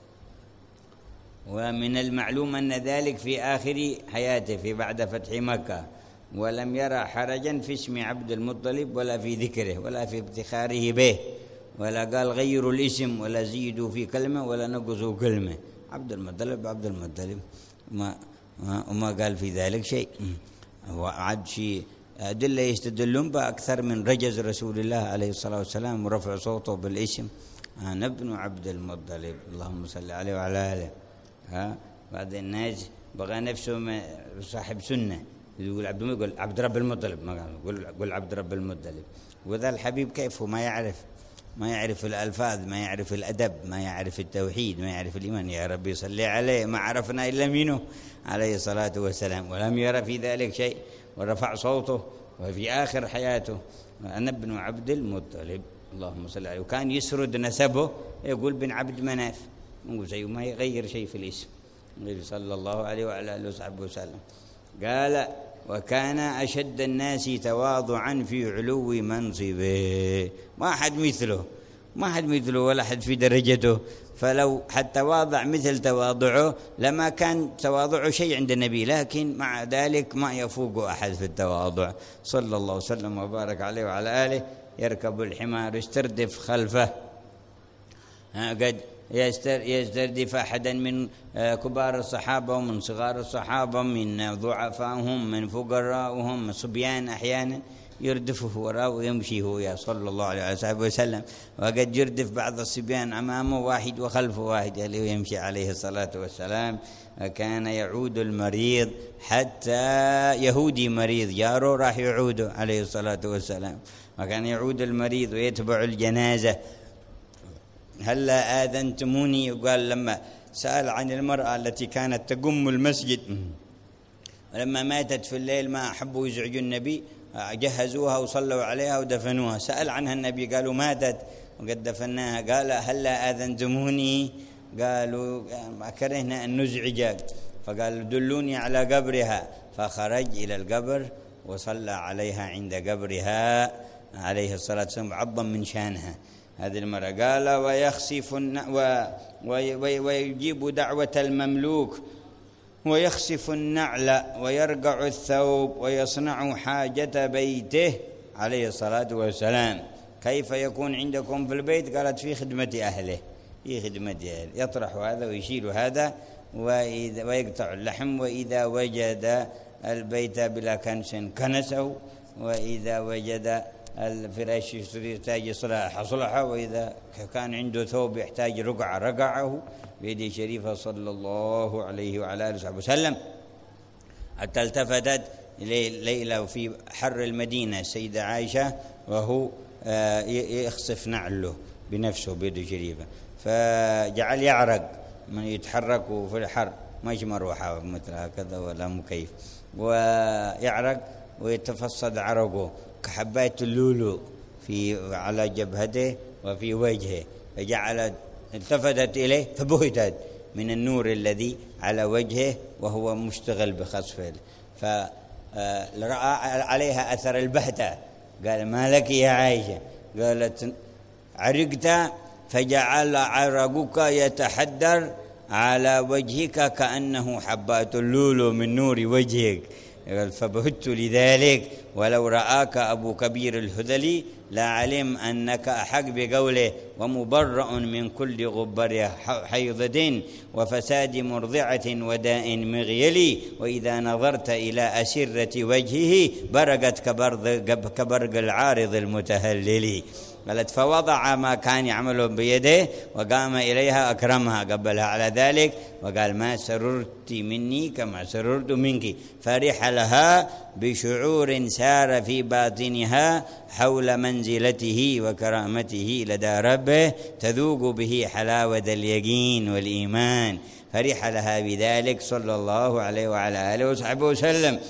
ومن المعلوم أن ذلك في آخر حياته في بعد فتح مكة، ولم يرى حرجا في اسم عبد المطلب ولا في ذكره ولا في افتخاره به، ولا قال غيروا الاسم ولا زيدوا في كلمة ولا نقصوا كلمة، عبد المطلب عبد المطلب، وما قال في ذلك شيء. وعد شيء أدلة يستدلون بأكثر من رجز رسول الله عليه الصلاة والسلام ورفع صوته بالاسم: أنا ابن عبد المطلب، اللهم صل عليه وعلى آله. بعض الناس بغى نفسه صاحب سنة، يقول عبد رب المطلب، ما قال عبد رب المطلب. وذا الحبيب كيف ما يعرف الألفاظ، ما يعرف الأدب، ما يعرف التوحيد، ما يعرف الإيمان. يا ربي صل عليه، ما عرفنا إلا منه عليه الصلاة والسلام، ولم يرى في ذلك شيء، ورفع صوته وفي آخر حياته: أنا ابن عبد المطلب، اللهم صل عليه. وكان يسرد نسبه يقول بن عبد مناف، ما يغير شيء في الاسم، صلى الله عليه وعلى آله وصحبه وسلم. قال: وكان أشد الناس تواضعا في علو منصبه، ما أحد مثله ولا أحد في درجته، فلو حتى تواضع مثل تواضعه لما كان تواضعه شيء عند النبي، لكن مع ذلك ما يفوق أحد في التواضع صلى الله وسلم وبارك عليه وعلى آله. يركب الحمار يستردف خلفه، قد يستردف أحدا من كبار الصحابة ومن صغار الصحابة، من ضعفائهم من فقراءهم من صبيان، أحيانا يردفه وراءه ويمشي هو يا صلى الله عليه وسلم، وقد يردف بعض الصبيان أمامه واحد وخلفه واحد ويمشي عليه الصلاة والسلام. كان يعود المريض، حتى يهودي مريض جاره راح يعوده عليه الصلاة والسلام، وكان يعود المريض ويتبع الجنازة. هلا آذنتموني، يقال لما سأل عن المرأة التي كانت تقم المسجد ولما ماتت في الليل ما أحبوا يزعجوا النبي، جهزوها وصلوا عليها ودفنوها. سأل عنها النبي قالوا ماتت وقد دفناها، قال هلا آذنتموني، قالوا ما كرهنا أن نزعجك، فقال دلوني على قبرها، فخرج إلى القبر وصلى عليها عند قبرها عليه الصلاة والسلام عظم من شانها هذه المرأة. قال ويخسف ويجيب دعوة المملوك ويخسف النعل ويرقع الثوب ويصنع حاجة بيته عليه الصلاة والسلام. كيف يكون عندكم في البيت؟ قالت في خدمة أهله، يطرح هذا ويشيل هذا ويقطع اللحم، وإذا وجد البيت بلا كنس كنسه، وإذا وجد الفراش يحتاج يصلح صلحه، وإذا كان عنده ثوب يحتاج رقعة رقعه بيده شريفة صلى الله عليه وعلى آله وصحبه وسلم. حتى التفتت ليلة في حر المدينة السيدة عائشة وهو يخصف نعله بنفسه بيده شريفة، فجعل يعرق من يتحرك في الحر، مش مروحة مثل هكذا ولا مكيف، ويعرق ويتفصد عرقه كحبات اللولو على جبهته وفي وجهه، فجعلت التفتت إليه فبهتت من النور الذي على وجهه وهو مشتغل بخصفه، فرأى عليها أثر البهتة. قال ما لك يا عائشة؟ قالت عرقت، فجعل عرقك يتحدر على وجهك كأنه حبات اللولو من نور وجهك. فبهت لذلك، ولو رآك أبو كبير الهذلي لعلم أنك أحق بقوله ومبرأ من كل غبر حيضة وفساد مرضعة وداء مغيلي، وإذا نظرت إلى أسرة وجهه برقت كبرق العارض المتهلل. قالت فوضع ما كان يعمله بيده وقام إليها أكرمها قبلها على ذلك، وقال ما سررت مني كما سررت منك، فرح لها بشعور سار في باطنها حول منزلته وكرامته لدى ربه تذوق به حلاوة اليقين والإيمان، فرح لها بذلك صلى الله عليه وعلى آله وصحبه وسلم.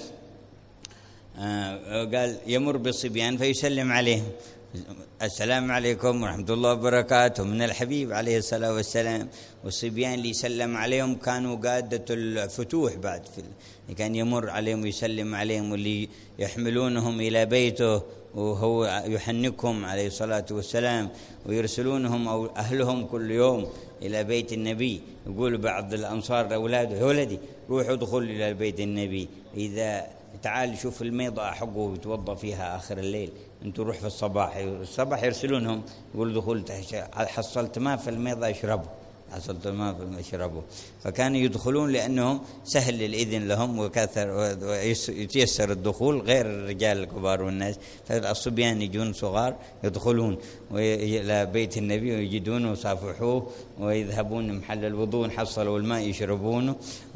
قال يمر بالصبيان فيسلم عليهم السلام عليكم ورحمة الله وبركاته من الحبيب عليه الصلاة والسلام. والصبيان اللي يسلم عليهم كانوا قادة الفتوح بعد كان يمر عليهم ويسلم عليهم، واللي يحملونهم إلى بيته وهو يحنكهم عليه الصلاة والسلام، ويرسلونهم أو أهلهم كل يوم إلى بيت النبي. يقول بعض الأنصار لأولاده يا ولدي روح ادخل إلى بيت النبي، إذا تعال شوف الميضة حقه ويتوضأ فيها آخر الليل، أنتوا روح في الصباح يرسلونهم يقول دخول حصلت ماء في الميضة اشربوا، فكانوا يدخلون لأنهم سهل الإذن لهم وكثر ويتيسر الدخول غير الرجال الكبار والناس، فالصبيان يجون صغار يدخلون إلى بيت النبي ويجدونه وصافحوه ويذهبون محل الوضوء حصلوا الماء يشربونه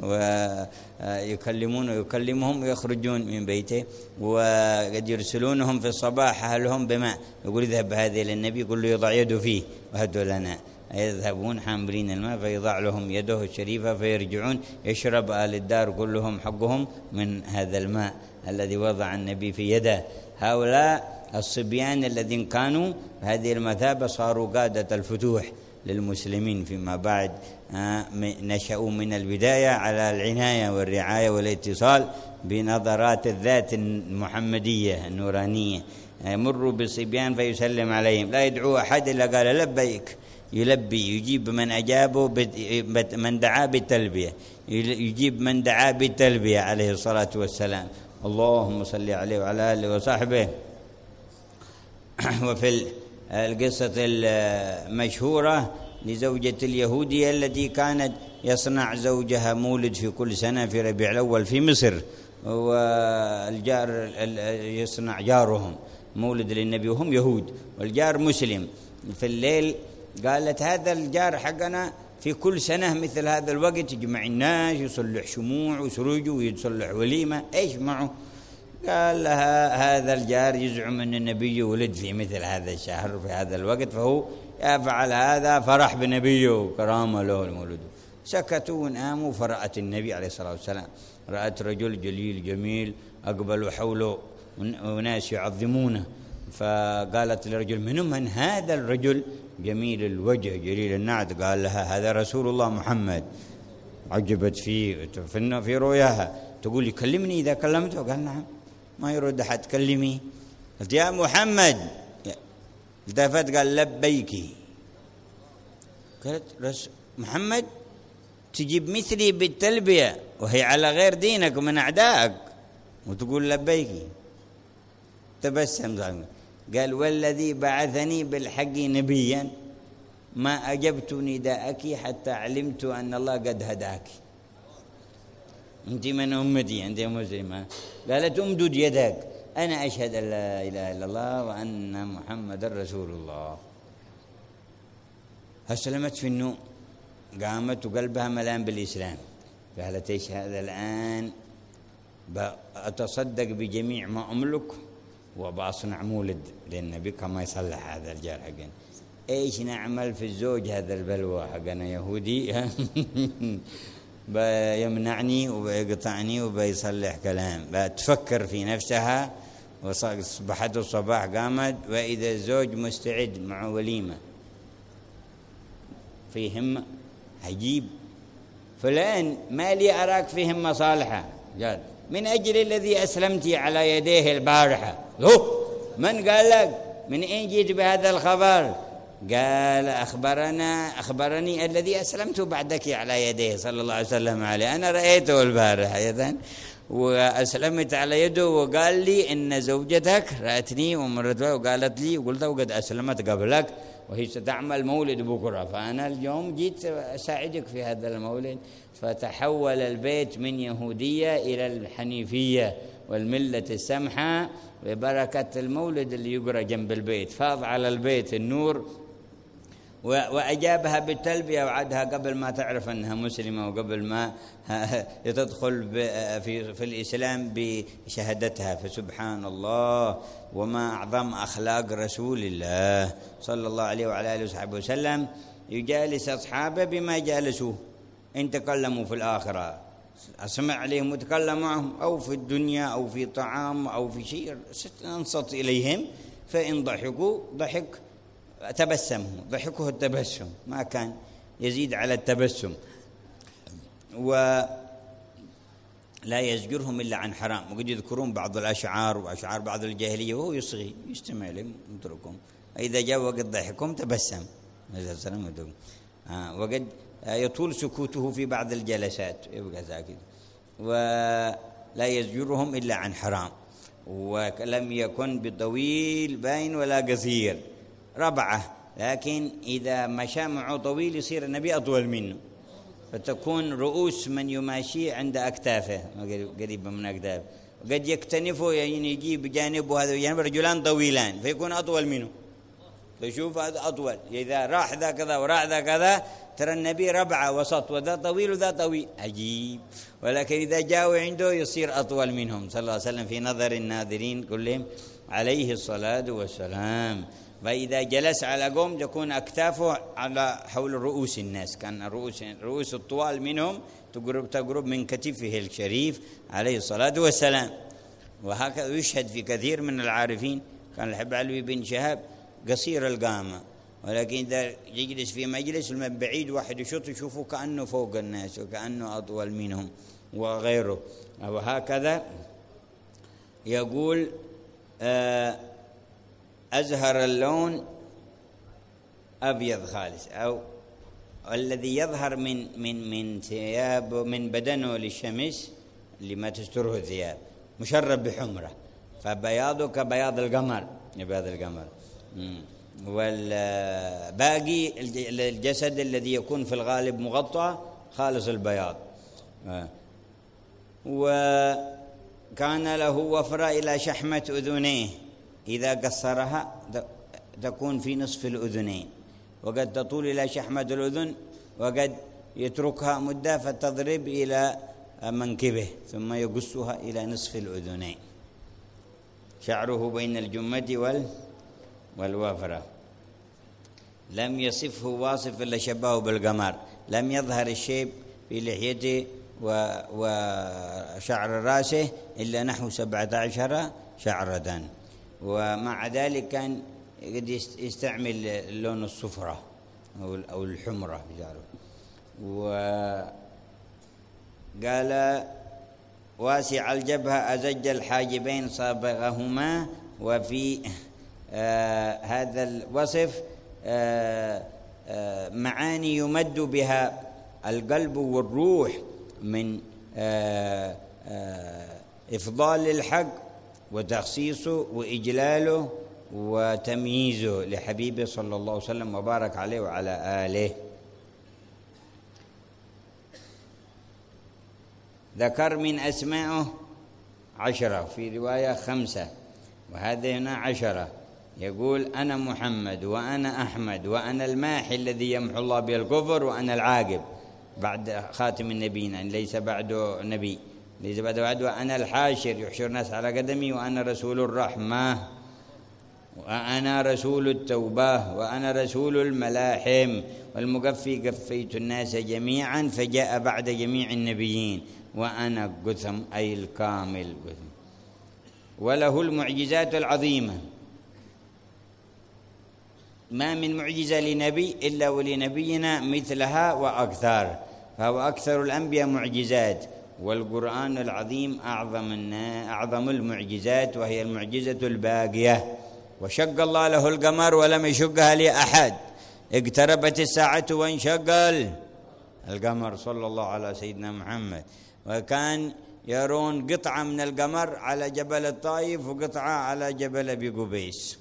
ويكلمهم ويخرجون من بيته، وقد يرسلونهم في الصباح أهلهم بماء، يقول اذهب هذه للنبي يقول له يضع يده فيه وهدوا لنا، يذهبون حاملين الماء فيضع لهم يده الشريفة فيرجعون يشرب آل الدار كلهم حقهم من هذا الماء الذي وضع النبي في يده. هؤلاء الصبيان الذين كانوا بهذه المثابة صاروا قادة الفتوح للمسلمين فيما بعد نشأوا من البداية على العناية والرعاية والاتصال بنظرات الذات المحمدية النورانية. يمروا بالصبيان فيسلم عليهم، لا يدعو أحد إلا قال لبيك، يلبي، يجيب من أجابه، من دعا بالتلبية، يجيب من دعا بالتلبية عليه الصلاة والسلام. اللهم صل عليه وعلى آله وصحبه. وفي القصة المشهورة لزوجة اليهودية التي كانت يصنع زوجها مولد في كل سنة في ربيع الأول في مصر، والجار يصنع جارهم مولد للنبي وهم يهود، والجار مسلم. في الليل قالت هذا الجار حقنا في كل سنة مثل هذا الوقت يجمع الناس، يصلح شموع وسروج ويصلح وليمة، إيش معه؟ قال لها هذا الجار يزعم أن النبي ولد في مثل هذا الشهر في هذا الوقت، فهو يفعل هذا فرح بنبيه وكرامة له المولد. سكتوا وناموا، فرأت النبي عليه الصلاة والسلام، رأت رجل جليل جميل أقبل حوله وناس يعظمونه، فقالت للرجل من هذا الرجل جميل الوجه جليل النعت؟ قال لها هذا رسول الله محمد. عجبت فيه في رؤياها، تقول يكلمني إذا كلمته؟ قال نعم. ما يرد أحد، كلمي. قلت يا محمد، التفت قال لبيكي. قالت محمد تجيب مثلي بالتلبية وهي على غير دينك ومن أعدائك وتقول لبيكي؟ تبسم قال والذي بعثني بالحق نبيا ما أجبت نداءك حتى علمت أن الله قد هداك. أنت من أمتي، أنت مسلمة. قالت أمدد يدك، أنا أشهد أن لا إله إلا الله وأن محمد رسول الله. أسلمت في النوم، قامت وقلبها ملان بالإسلام. قالت إيش هذا الآن؟ أتصدق بجميع ما أملك وبأصنع مولد للنبي كما يصلح هذا الجار حقنا. إيش نعمل في الزوج هذا البلوى حقنا يهودي بيمنعني وبيقطعني وبيصلح كلام. بتفكر في نفسها، وصبحت الصباح قامت وإذا الزوج مستعد مع وليمة في همة عجيب. فلان ما لي أراك في همة صالحة؟ قال من أجل الذي أسلمتي على يديه البارحة. من قال لك؟ من أين جيت بهذا الخبر؟ قال أخبرني الذي أسلمت بعدك على يديه صلى الله عليه وسلم عليه، أنا رأيته البارحة أيضا وأسلمت على يده، وقال لي إن زوجتك رأتني ومرت وقالت لي وقلت وقد أسلمت قبلك وهي ستعمل مولد بكرة، فأنا اليوم جيت أساعدك في هذا المولد. فتحول البيت من يهودية إلى الحنيفية والملة السمحة ببركة المولد اللي يقرأ جنب البيت. فاض على البيت النور، وأجابها بالتلبية وعدها قبل ما تعرف أنها مسلمة وقبل ما تدخل في الإسلام بشهادتها. فسبحان الله، وما أعظم أخلاق رسول الله صلى الله عليه وعلى آله وصحبه وسلم. يجالس أصحابه بما جالسوه، إن تكلموا في الآخرة أسمع عليهم وتكلم معهم، أو في الدنيا أو في طعام أو في شيء أنصت إليهم، فإن ضحكوا ضحك تبسمه، ضحكه التبسم، ما كان يزيد على التبسم. ولا يزجرهم إلا عن حرام. وقد يذكرون بعض الأشعار وأشعار بعض الجاهلية وهو يصغي يستمع لهم يتركهم، إذا جاء وقت ضحكهم تبسم وقد يطول سكوته في بعض الجلسات يبقى ساكت. ولا يزجرهم إلا عن حرام، ولم يكن بطويل باين ولا قصير، ربعة، لكن إذا مشى معه طويل يصير النبي أطول منه، فتكون رؤوس من يماشي عند أكتافه قريبة من أكتافه. قد يكتنفه يعني يجيب بجانبه هذا يعني رجلان طويلان فيكون أطول منه، فشوف هذا أطول، إذا راح ذا كذا وراح ذا كذا ترى النبي ربعة وسط، وذا طويل وذا طويل، عجيب. ولكن إذا جاءوا عنده يصير أطول منهم صلى الله عليه وسلم في نظر الناظرين كلهم عليه الصلاة والسلام. فإذا جلس على قوم تكون أكتافه على حول رؤوس الناس، كان رؤوس الطوال منهم تقرب من كتفه الشريف عليه الصلاة والسلام. وهكذا يشهد في كثير من العارفين. كان الحب علوي بن شهاب قصير القامة ولكن إذا يجلس في مجلس من بعيد واحد يشوط يشوفه كأنه فوق الناس وكأنه أطول منهم وغيره. وهكذا يقول أزهر اللون أبيض خالص، أو الذي يظهر من ثياب من بدنه للشمس لما تستره الثياب مشرب بحمرة، فبياضه كبياض القمر، بياض القمر. والباقي الجسد الذي يكون في الغالب مغطى خالص البياض. وكان له وفرة إلى شحمة أذنيه، إذا قصرها تكون في نصف الأذنين، وقد تطول إلى شحمة الأذن، وقد يتركها مدة فتضرب إلى منكبه ثم يقصها إلى نصف الأذنين. شعره بين الجمة والوفرة. لم يصفه واصف إلا شبهه بالقمر، لم يظهر الشيب في لحيته وشعر رأسه إلا نحو 17 شعرة، ومع ذلك كان قد يستعمل لون الصفرة أو الحمرة في شعره. وقال واسع الجبهة أزج الحاجبين صابغهما. وفي هذا الوصف معاني يمد بها القلب والروح من إفضال الحق وتخصيصه وإجلاله وتمييزه لحبيبه صلى الله عليه وسلم وبارك عليه وعلى آله. ذكر من أسمائه 10، في رواية 5، وهذا هنا 10. يقول أنا محمد وأنا أحمد وأنا الماحي الذي يمحو الله به الكفر وأنا العاقب بعد خاتم النبيين، يعني ليس بعده نبي، ليس بعده، وأنا الحاشر يحشر الناس على قدمي، وأنا رسول الرحمة، وأنا رسول التوبة، وأنا رسول الملاحم، والمقفي قفيت الناس جميعا فجاء بعد جميع النبيين، وأنا قثم أي الكامل قثم. وله المعجزات العظيمة، ما من معجزة لنبي إلا ولنبينا مثلها وأكثر، فهو أكثر الأنبياء معجزات. والقرآن العظيم أعظم المعجزات، وهي المعجزة الباقية. وشق الله له القمر ولم يشقها لأحد، اقتربت الساعة وانشق القمر صلى الله على سيدنا محمد. وكان يرون قطعة من القمر على جبل الطائف وقطعة على جبل أبي قبيس.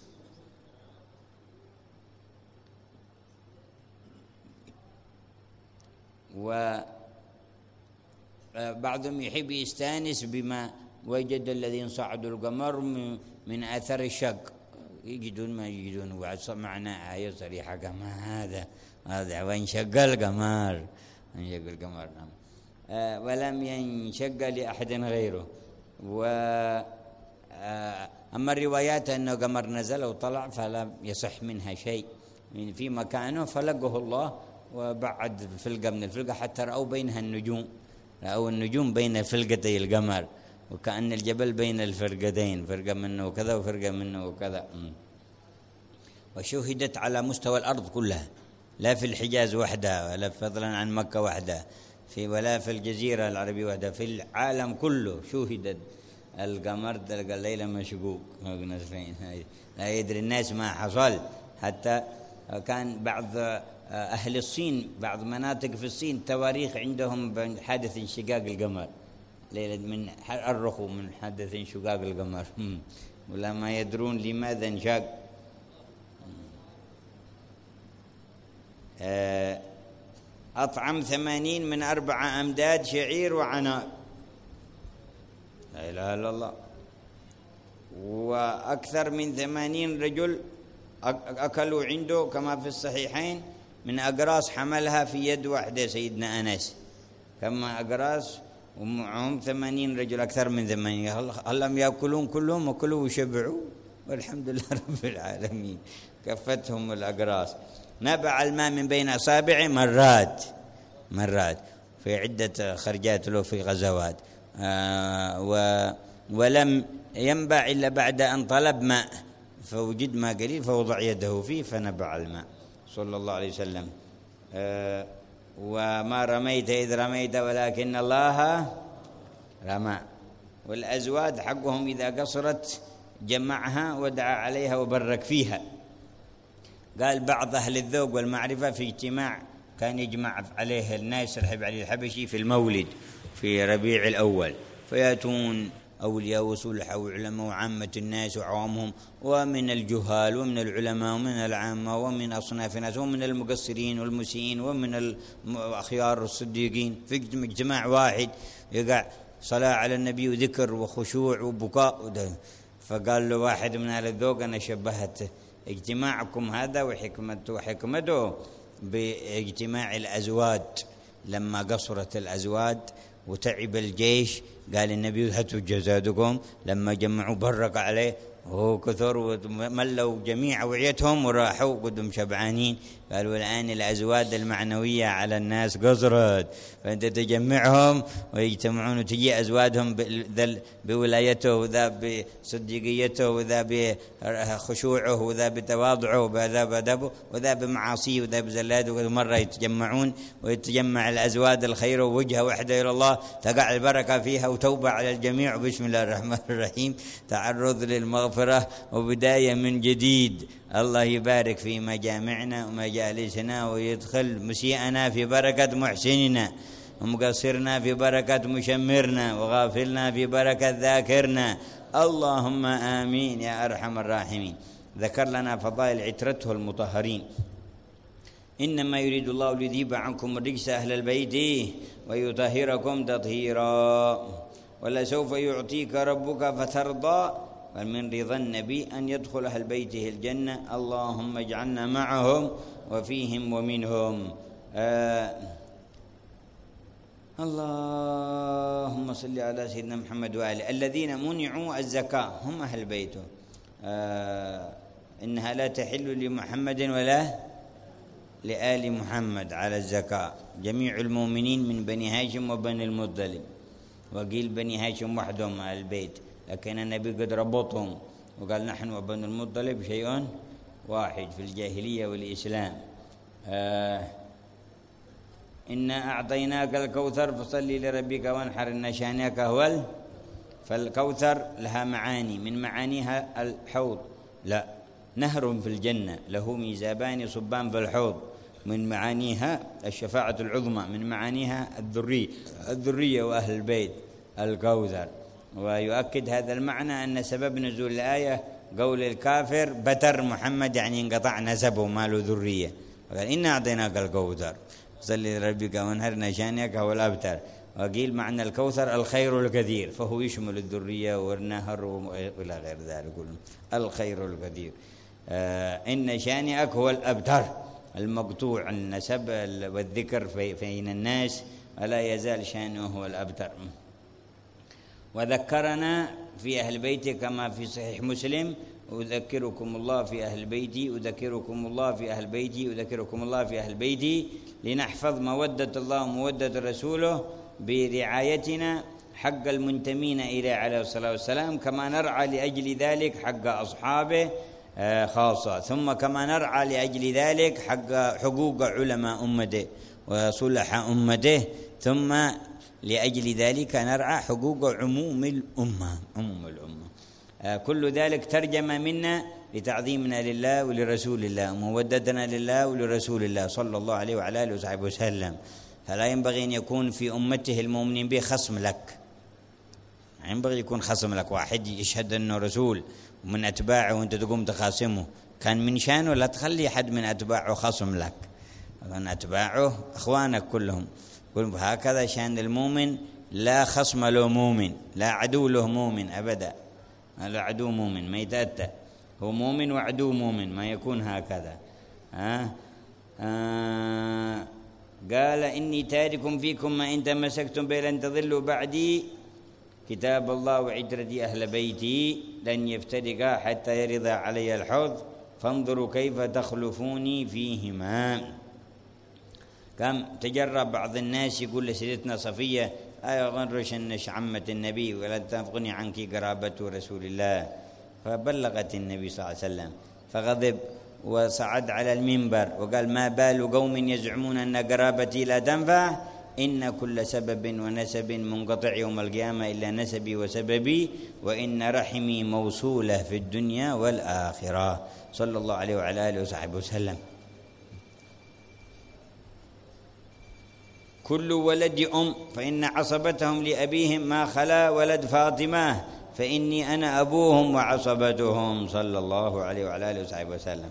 وبعضهم يحب يستانس بما وجد الذين صعدوا القمر من أثر الشق، يجدون ما يجدون، وعد معنا آية صريحة كما هذا وانشق القمر، انشق القمر. نعم. ولم ينشق لأحد غيره. أما الروايات أنه قمر نزل وطلع فلم يصح منها شيء، في مكانه فلقه الله وبعد فلقة من الفلقة حتى رأوا بينها النجوم، رأوا النجوم بين فلقتي القمر، وكأن الجبل بين الفرقتين، فرقة منه وكذا وفرقة منه وكذا. وشوهدت على مستوى الأرض كلها، لا في الحجاز وحدها، ولا فضلا عن مكة وحدها، ولا في الجزيرة العربية وحدها، في العالم كله شوهدت القمر. تلقى الليلة مشقوق، لا يدري الناس ما حصل. حتى كان بعض أهل الصين، بعض مناطق في الصين تواريخ عندهم حادث انشقاق القمر، ليلة من الرخو من حادث انشقاق القمر، ولا ما يدرون لماذا انشق. أطعم 80 من 4 أمداد شعير وعناء، لا إله إلا الله. وأكثر من 80 رجل أكلوا عنده كما في الصحيحين من أقراص حملها في يد واحدة سيدنا أنس، كما أقراص ومعهم 80 رجل، أكثر من 80. هل لم يأكلون كلهم؟ وكلوا وشبعوا والحمد لله رب العالمين، كفتهم الأقراص. نبع الماء من بين أصابعه مرات في عدة خرجات له في غزوات، ولم ينبع إلا بعد أن طلب ماء، فوجد ماء قليل فوضع يده فيه فنبع الماء. صلى الله عليه وسلم. وما رميت إذ رميت ولكن الله رمى. والأزواج حقهم إذا قصرت جمعها ودعا عليها وبرك فيها. قال بعض أهل الذوق والمعرفة في اجتماع كان يجمع عليه الناس الحب علي الحبشي في المولد في ربيع الأول، فيأتون أولياء وصلحاء وعلماء وعامة الناس وعوامهم، ومن الجهال ومن العلماء ومن العامة ومن أصناف الناس ومن المقصرين والمسيئين ومن الأخيار الصديقين في اجتماع واحد يقع صلاة على النبي وذكر وخشوع وبكاء. فقال له واحد من أهل الذوق أنا شبهت اجتماعكم هذا وحكمته باجتماع الأزواج لما قصرت الأزواج وتعب الجيش. قال النبي هاتوا جزادكم، لما جمعوا برق عليه وهو كثر وملوا جميع وعيتهم وراحوا قدم شبعانين. قالوا الآن الأزواج المعنوية على الناس قصرت، فأنت تجمعهم ويجتمعون وتجي أزواجهم بولايته وذا بصديقيته وذا بخشوعه وذا بتواضعه وذا بأدبه وذا بمعاصيه وذا بزلاده، ومرة يتجمعون ويتجمع الأزواج الخير ووجهه وحده إلى الله، تقع البركة فيها وتوبة على الجميع. وبسم الله الرحمن الرحيم تعرض للمغفرة وبداية من جديد. الله يبارك في مجامعنا ومجالسنا ويدخل مسيئنا في بركة محسننا ومقصرنا في بركة مشمرنا وغافلنا في بركة ذاكرنا. اللهم آمين يا أرحم الراحمين. ذكر لنا فضائل عترته المطهرين. إنما يريد الله ليذيب عنكم الرجس أهل البيت ويطهركم تطهيرا ولسوف يعطيك ربك فترضى. قال من رضا النبي أن يدخل أهل بيته الجنة. اللهم اجعلنا معهم وفيهم ومنهم. اللهم صل على سيدنا محمد وآله. الذين منعوا الزكاة هم أهل بيته. إنها لا تحل لمحمد ولا لآل محمد على الزكاة. جميع المؤمنين من بني هاشم وبني المطلب، وقيل بني هاشم وحدهم أهل البيت، لكن النبي قد ربطهم وقال نحن وبني المطلب شيء واحد في الجاهلية والإسلام. إنا أعطيناك الكوثر فصل لربك وانحر إن شانئك هو. فالكوثر لها معاني، من معانيها الحوض، لا نهر في الجنة له ميزابان يصبان في الحوض. من معانيها الشفاعة العظمى، من معانيها الذرية وأهل البيت الكوثر. ويؤكد هذا المعنى أن سبب نزول الآية قول الكافر بتر محمد، يعني انقطع نسبه ما له ذرية. وقال إنا أعطيناك الكوثر صل لربك وانحر شانئك هو الأبتر. وقيل معنى الكوثر الخير الكثير، فهو يشمل الذرية والنهر وإلى غير ذلك الخير الكثير. إن شانئك هو الأبتر المقطوع النسب والذكر بين الناس، ولا يزال شانه هو الأبتر. وذكرنا في أهل بيته كما في صحيح مسلم: أذكركم الله في أهل بيتي، أذكركم الله في أهل بيتي، أذكركم الله في أهل بيتي، لنحفظ مودة الله ومودة رسوله برعايتنا حق المنتمين إليه عليه الصلاة والسلام، كما نرعى لأجل ذلك حق أصحابه خاصة، ثم كما نرعى لأجل ذلك حقوق علماء أمته وصلحاء أمته، ثم لأجل ذلك نرعى حقوق عموم الأمة. كل ذلك ترجمة منا لتعظيمنا لله ولرسول الله ومودتنا لله ولرسول الله صلى الله عليه وعلى آله وصحبه وسلم. فلا ينبغي أن يكون في أمته المؤمنين به خصم لك، ينبغي يكون خصم لك. واحد يشهد أنه رسول ومن أتباعه وأنت تقوم تخاصمه، كان من شأنه لا تخلي أحد من أتباعه خصم لك، لأن أتباعه أخوانك كلهم. هكذا شأن المؤمن، لا خصم له مؤمن، لا عدو له مؤمن أبدا. لا عدو مؤمن ما يتأتى، هو مؤمن وعدو مؤمن، ما يكون هكذا. قال إني تارك فيكم ما إن تمسكتم به لن تضلوا بعدي كتاب الله وعترتي أهل بيتي لن يفترقا حتى يرضى علي الحوض فانظروا كيف تخلفوني فيهما. كم تجرب بعض الناس يقول لسيدتنا صفية: أيغرش أنش عمة النبي ولا تفغني عنك قرابة رسول الله. فبلغت النبي صلى الله عليه وسلم فغضب وصعد على المنبر وقال: ما بال قوم يزعمون أن قرابتي لا تنفع، إن كل سبب ونسب منقطع يوم القيامة إلا نسبي وسببي، وإن رحمي موصولة في الدنيا والآخرة. صلى الله عليه وعلى آله وصحبه وسلم. كل ولد فإن عصبتهم لأبيهم ما خلا ولد فاطمة، فإني أنا أبوهم وعصبتهم. صلى الله عليه وعلى آله وصحبه وسلم.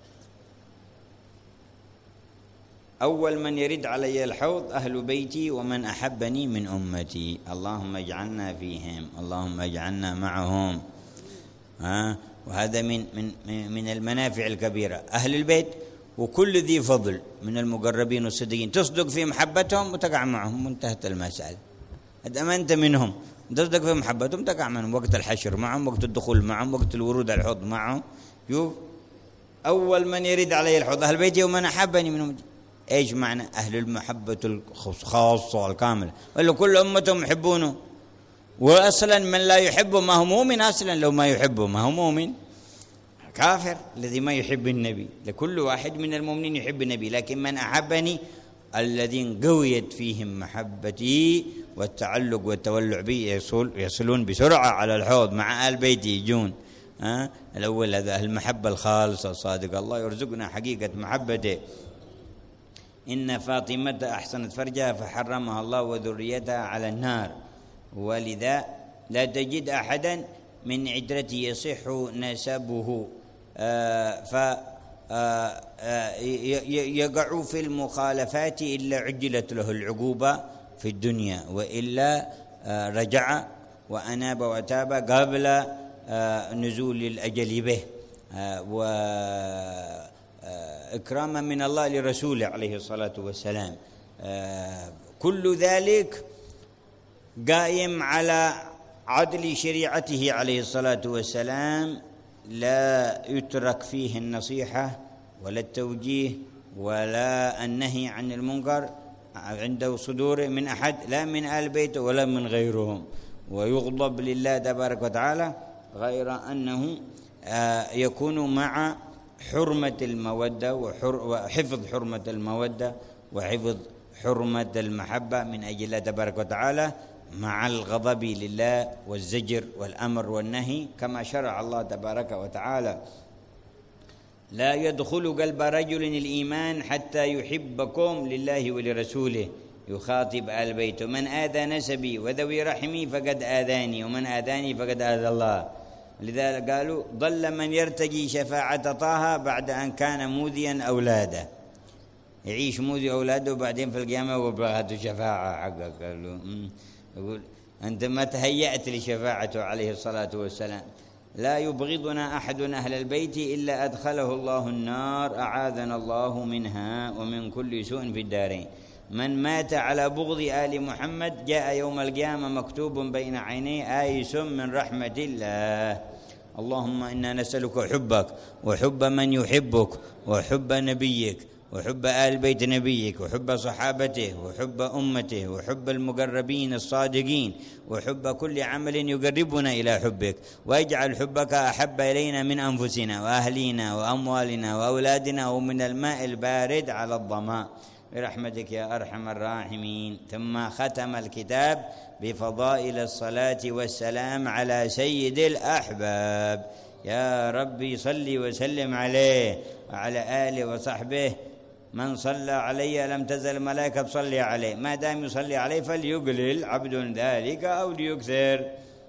أول من يرد علي الحوض أهل بيتي ومن أحبني من أمتي. اللهم اجعلنا فيهم، اللهم اجعلنا معهم. وهذا من المنافع الكبيرة. أهل البيت وكل ذي فضل من المقربين والصديقين تصدق في محبتهم وتقع معهم، وانتهت المسألة. إذا أنت منهم تصدق في محبتهم تقع معهم، وقت الحشر معهم، وقت الدخول معهم، وقت الورود على الحوض معهم. شوف، أول من يرد علي الحوض أهل بيتي ومن أحبني من أمتي. إيش معنى أهل المحبة الخاصة والكاملة؟ ولا كل أمتهم يحبونه؟ وأصلا من لا يحبه ما هو مؤمن. أصلا لو ما يحبه ما هو مؤمن، كافر الذي ما يحب النبي. لكل واحد من المؤمنين يحب النبي، لكن من أحبني الذين قويت فيهم محبتي والتعلق والتولع بي يصلون بسرعة على الحوض مع آل بيتي يجون. الأول هذا المحبة الخالصة الصادقة. الله يرزقنا حقيقة محبته. إن فاطمة أحسنت فرجها فحرمها الله وذريتها على النار، ولذا لا تجد أحدا من عترته يصح نسبه يقع في المخالفات إلا عجلت له العقوبة في الدنيا، وإلا رجع وأناب وتاب قبل نزول الأجل به، وإكراما من الله لرسوله عليه الصلاة والسلام. كل ذلك قائم على عدل شريعته عليه الصلاة والسلام، لا يترك فيه النصيحة ولا التوجيه ولا النهي عن المنكر عنده صدوره من أحد، لا من آل بيته ولا من غيرهم. ويغضب لله تبارك وتعالى، غير أنه يكون مع حرمة المودة وحفظ حرمة المودة وحفظ حرمة المحبة من أجل الله تبارك وتعالى، مع الغضب لله والزجر والأمر والنهي كما شرع الله تبارك وتعالى. لا يدخل قلب رجل الإيمان حتى يحبكم لله ولرسوله. يخاطب آل بيته: من آذى نسبي وذوي رحمي فقد آذاني، ومن آذاني فقد آذى الله. لذلك قالوا: ضل من يرتجي شفاعة طه بعد أن كان موذيا أولاده. يعيش موذي أولاده وبعدين في القيامة وبغته شفاعة حقك. قالوا يقول: أنت ما تهيأت لشفاعته عليه الصلاة والسلام. لا يبغضنا أحد أهل البيت إلا أدخله الله النار، أعاذنا الله منها ومن كل سوء في الدارين. من مات على بغض آل محمد جاء يوم القيامة مكتوب بين عينيه آيس من رحمة الله. اللهم إنا نسألك حبك وحب من يحبك وحب نبيك وحب آل بيت نبيك وحب صحابته وحب أمته وحب المقربين الصادقين وحب كل عمل يقربنا إلى حبك، واجعل حبك أحب إلينا من أنفسنا وأهلينا وأموالنا وأولادنا ومن الماء البارد على الظماء برحمتك يا أرحم الراحمين. ثم ختم الكتاب بفضائل الصلاة والسلام على سيد الأحباب. يا ربي صل وسلم عليه وعلى آله وصحبه. من صلى علي لم تزل الملائكة تصلي عليه، ما دام يصلي عليه فليقلل عبد ذلك أو ليكثر.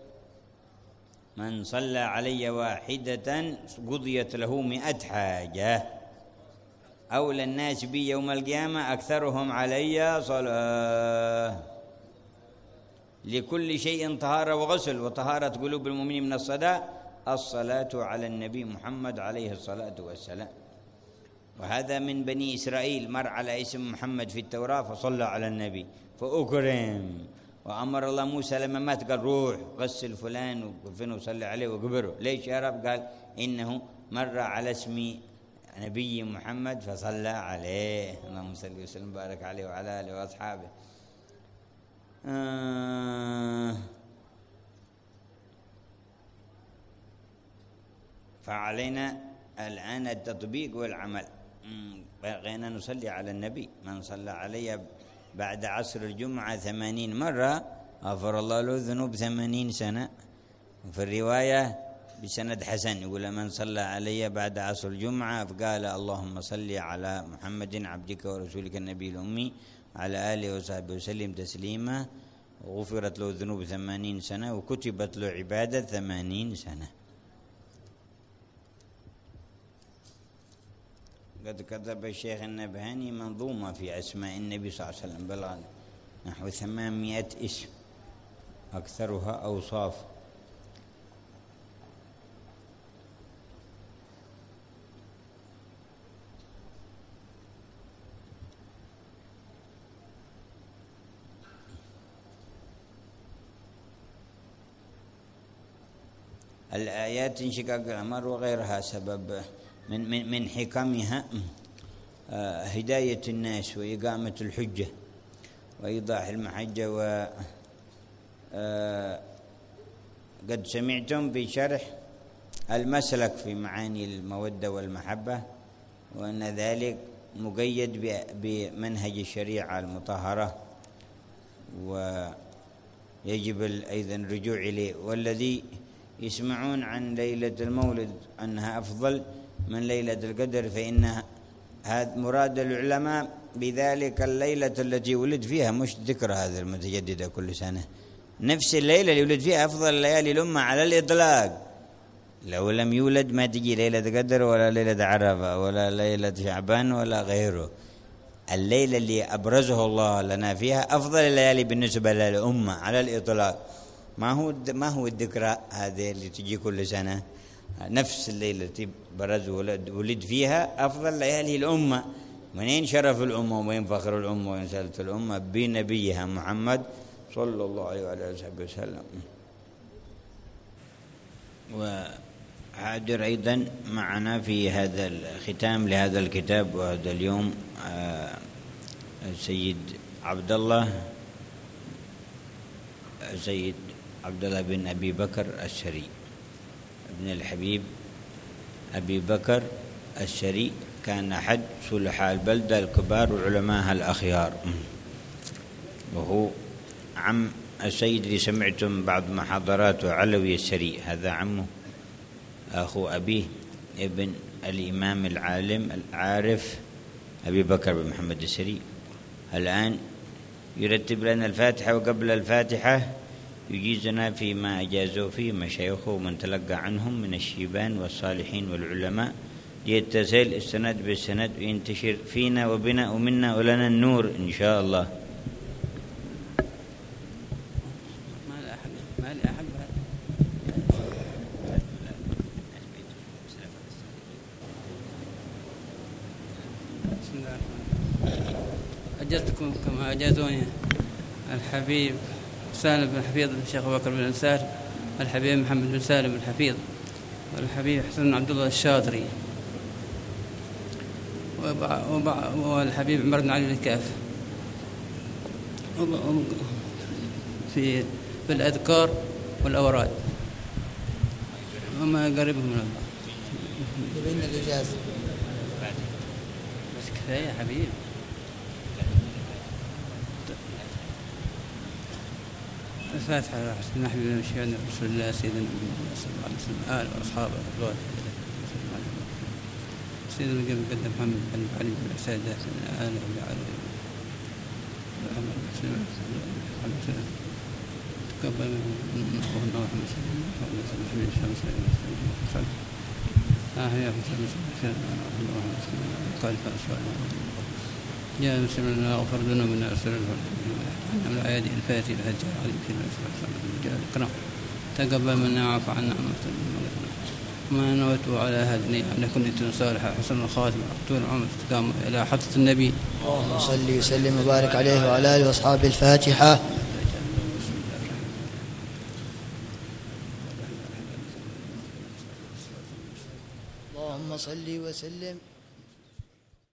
من صلى علي واحدة قضيت له 100 حاجة. أولى الناس بي يوم القيامة أكثرهم علي صلاة. لكل شيء طهارة وغسل، وطهارة قلوب المؤمنين من الصلاة على النبي محمد عليه الصلاة والسلام. وهذا من بني إسرائيل، مر على اسم محمد في التوراة فصلى على النبي فأكرم. وأمر الله موسى لما مات قال: روح غسل فلان وكفنه وصلي عليه وقبره. ليش يا رب؟ قال: إنه مر على اسم نبي محمد فصلى عليه. اللهم صل وسلم وبارك عليه وعلى آله وأصحابه. فعلينا الآن التطبيق والعمل. بقينا نصلي على النبي. من صلى علي بعد عصر الجمعة 80 مرة غفر الله له ذنوب 80 سنة. وفي الرواية بسند حسن يقول من صلى علي بعد عصر الجمعة فقال اللهم صل على محمد عبدك ورسولك النبي الأمي على آله وصحبه وسلم تسليما، غفرت له ذنوب 80 سنة وكتبت له عبادة 80 سنة. قد كتب الشيخ النبهاني منظومة في أسماء النبي صلى الله عليه وسلم بلغ نحو 800 اسم أكثرها أوصاف. الآيات انشقاق القمر وغيرها سبب من حكمها هداية الناس وإقامة الحجة وإيضاح المحجة. قد سمعتم بشرح المسلك في معاني المودة والمحبة، وأن ذلك مقيد بمنهج الشريعة المطهرة ويجب أيضا الرجوع إليه. والذي يسمعون عن ليلة المولد أنها أفضل من ليلة القدر فإن هذا مراد العلماء بذلك الليلة التي ولد فيها، مش ذكر هذا المتجددة كل سنة. نفس الليلة اللي ولد فيها أفضل ليالي الأمة على الإطلاق. لو لم يولد ما تجي ليلة قدر ولا ليلة عرفة ولا ليلة شعبان ولا غيره. الليلة اللي أبرزه الله لنا فيها أفضل الليالي بالنسبة للأمة على الإطلاق. ما هو الذكرى هذه اللي تجي كل سنة. نفس الليلة التي برز ولد فيها أفضل ليالي الأمة. منين شرف الأمة وين فخر الأمة وين سلة الأمة؟ بنبيها محمد صلى الله عليه وعلى آله وسلم. وحاضر أيضا معنا في هذا الختام لهذا الكتاب وهذا اليوم سيد عبد الله بن أبي بكر الشري ابن الحبيب أبي بكر الشري، كان أحد صلحاء البلدة الكبار وعلماءها الأخيار، وهو عم السيد اللي سمعتم بعض محاضراته علوي الشري، هذا عمه أخو أبيه ابن الإمام العالم العارف أبي بكر بن محمد الشري. الآن يرتب لنا الفاتحة، وقبل الفاتحة يجيزنا فيما أجازوا فيه مشايخه ومن تلقى عنهم من الشيبان والصالحين والعلماء ليتصل السند بالسند وينتشر فينا وبنا ومنا ولنا النور إن شاء الله.
أجزتكم كما أجازوني الحبيب سالم بن حفيظ الشيخ أبو بكر بن الأنسار، الحبيب محمد بن سالم بن حفيظ، والحبيب حسن بن عبد الله الشاطري، والحبيب عمر بن علي الكاف في الأذكار والأوراد وما قريبهم من الله.
يبين الإجازة
بس كفاية يا حبيب. الفاتحة على حسن حبيبنا وشفيعنا رسول الله سيدنا محمد صلى الله عليه وسلم آله وأصحابه الأخوات سيدنا قدم محمد بن علي بن السادات من آله وعلى محمد وسلم تقبل من أخونا محمد صلى الله عليه وسلم يا قال فأسفل يا مسلمنا اغفر ذنوبنا واسر من الأيادي الفاتحة الهجر عليك الكرام تقبل منا وعفو عنا ما نويت على هذه على كنية صالحة حسن الخاتمة طول العمر استقامة إلى حضرة النبي.
اللهم صل وسلم وبارك عليه وعلى آله وأصحابه. الفاتحة. اللهم صل وسلم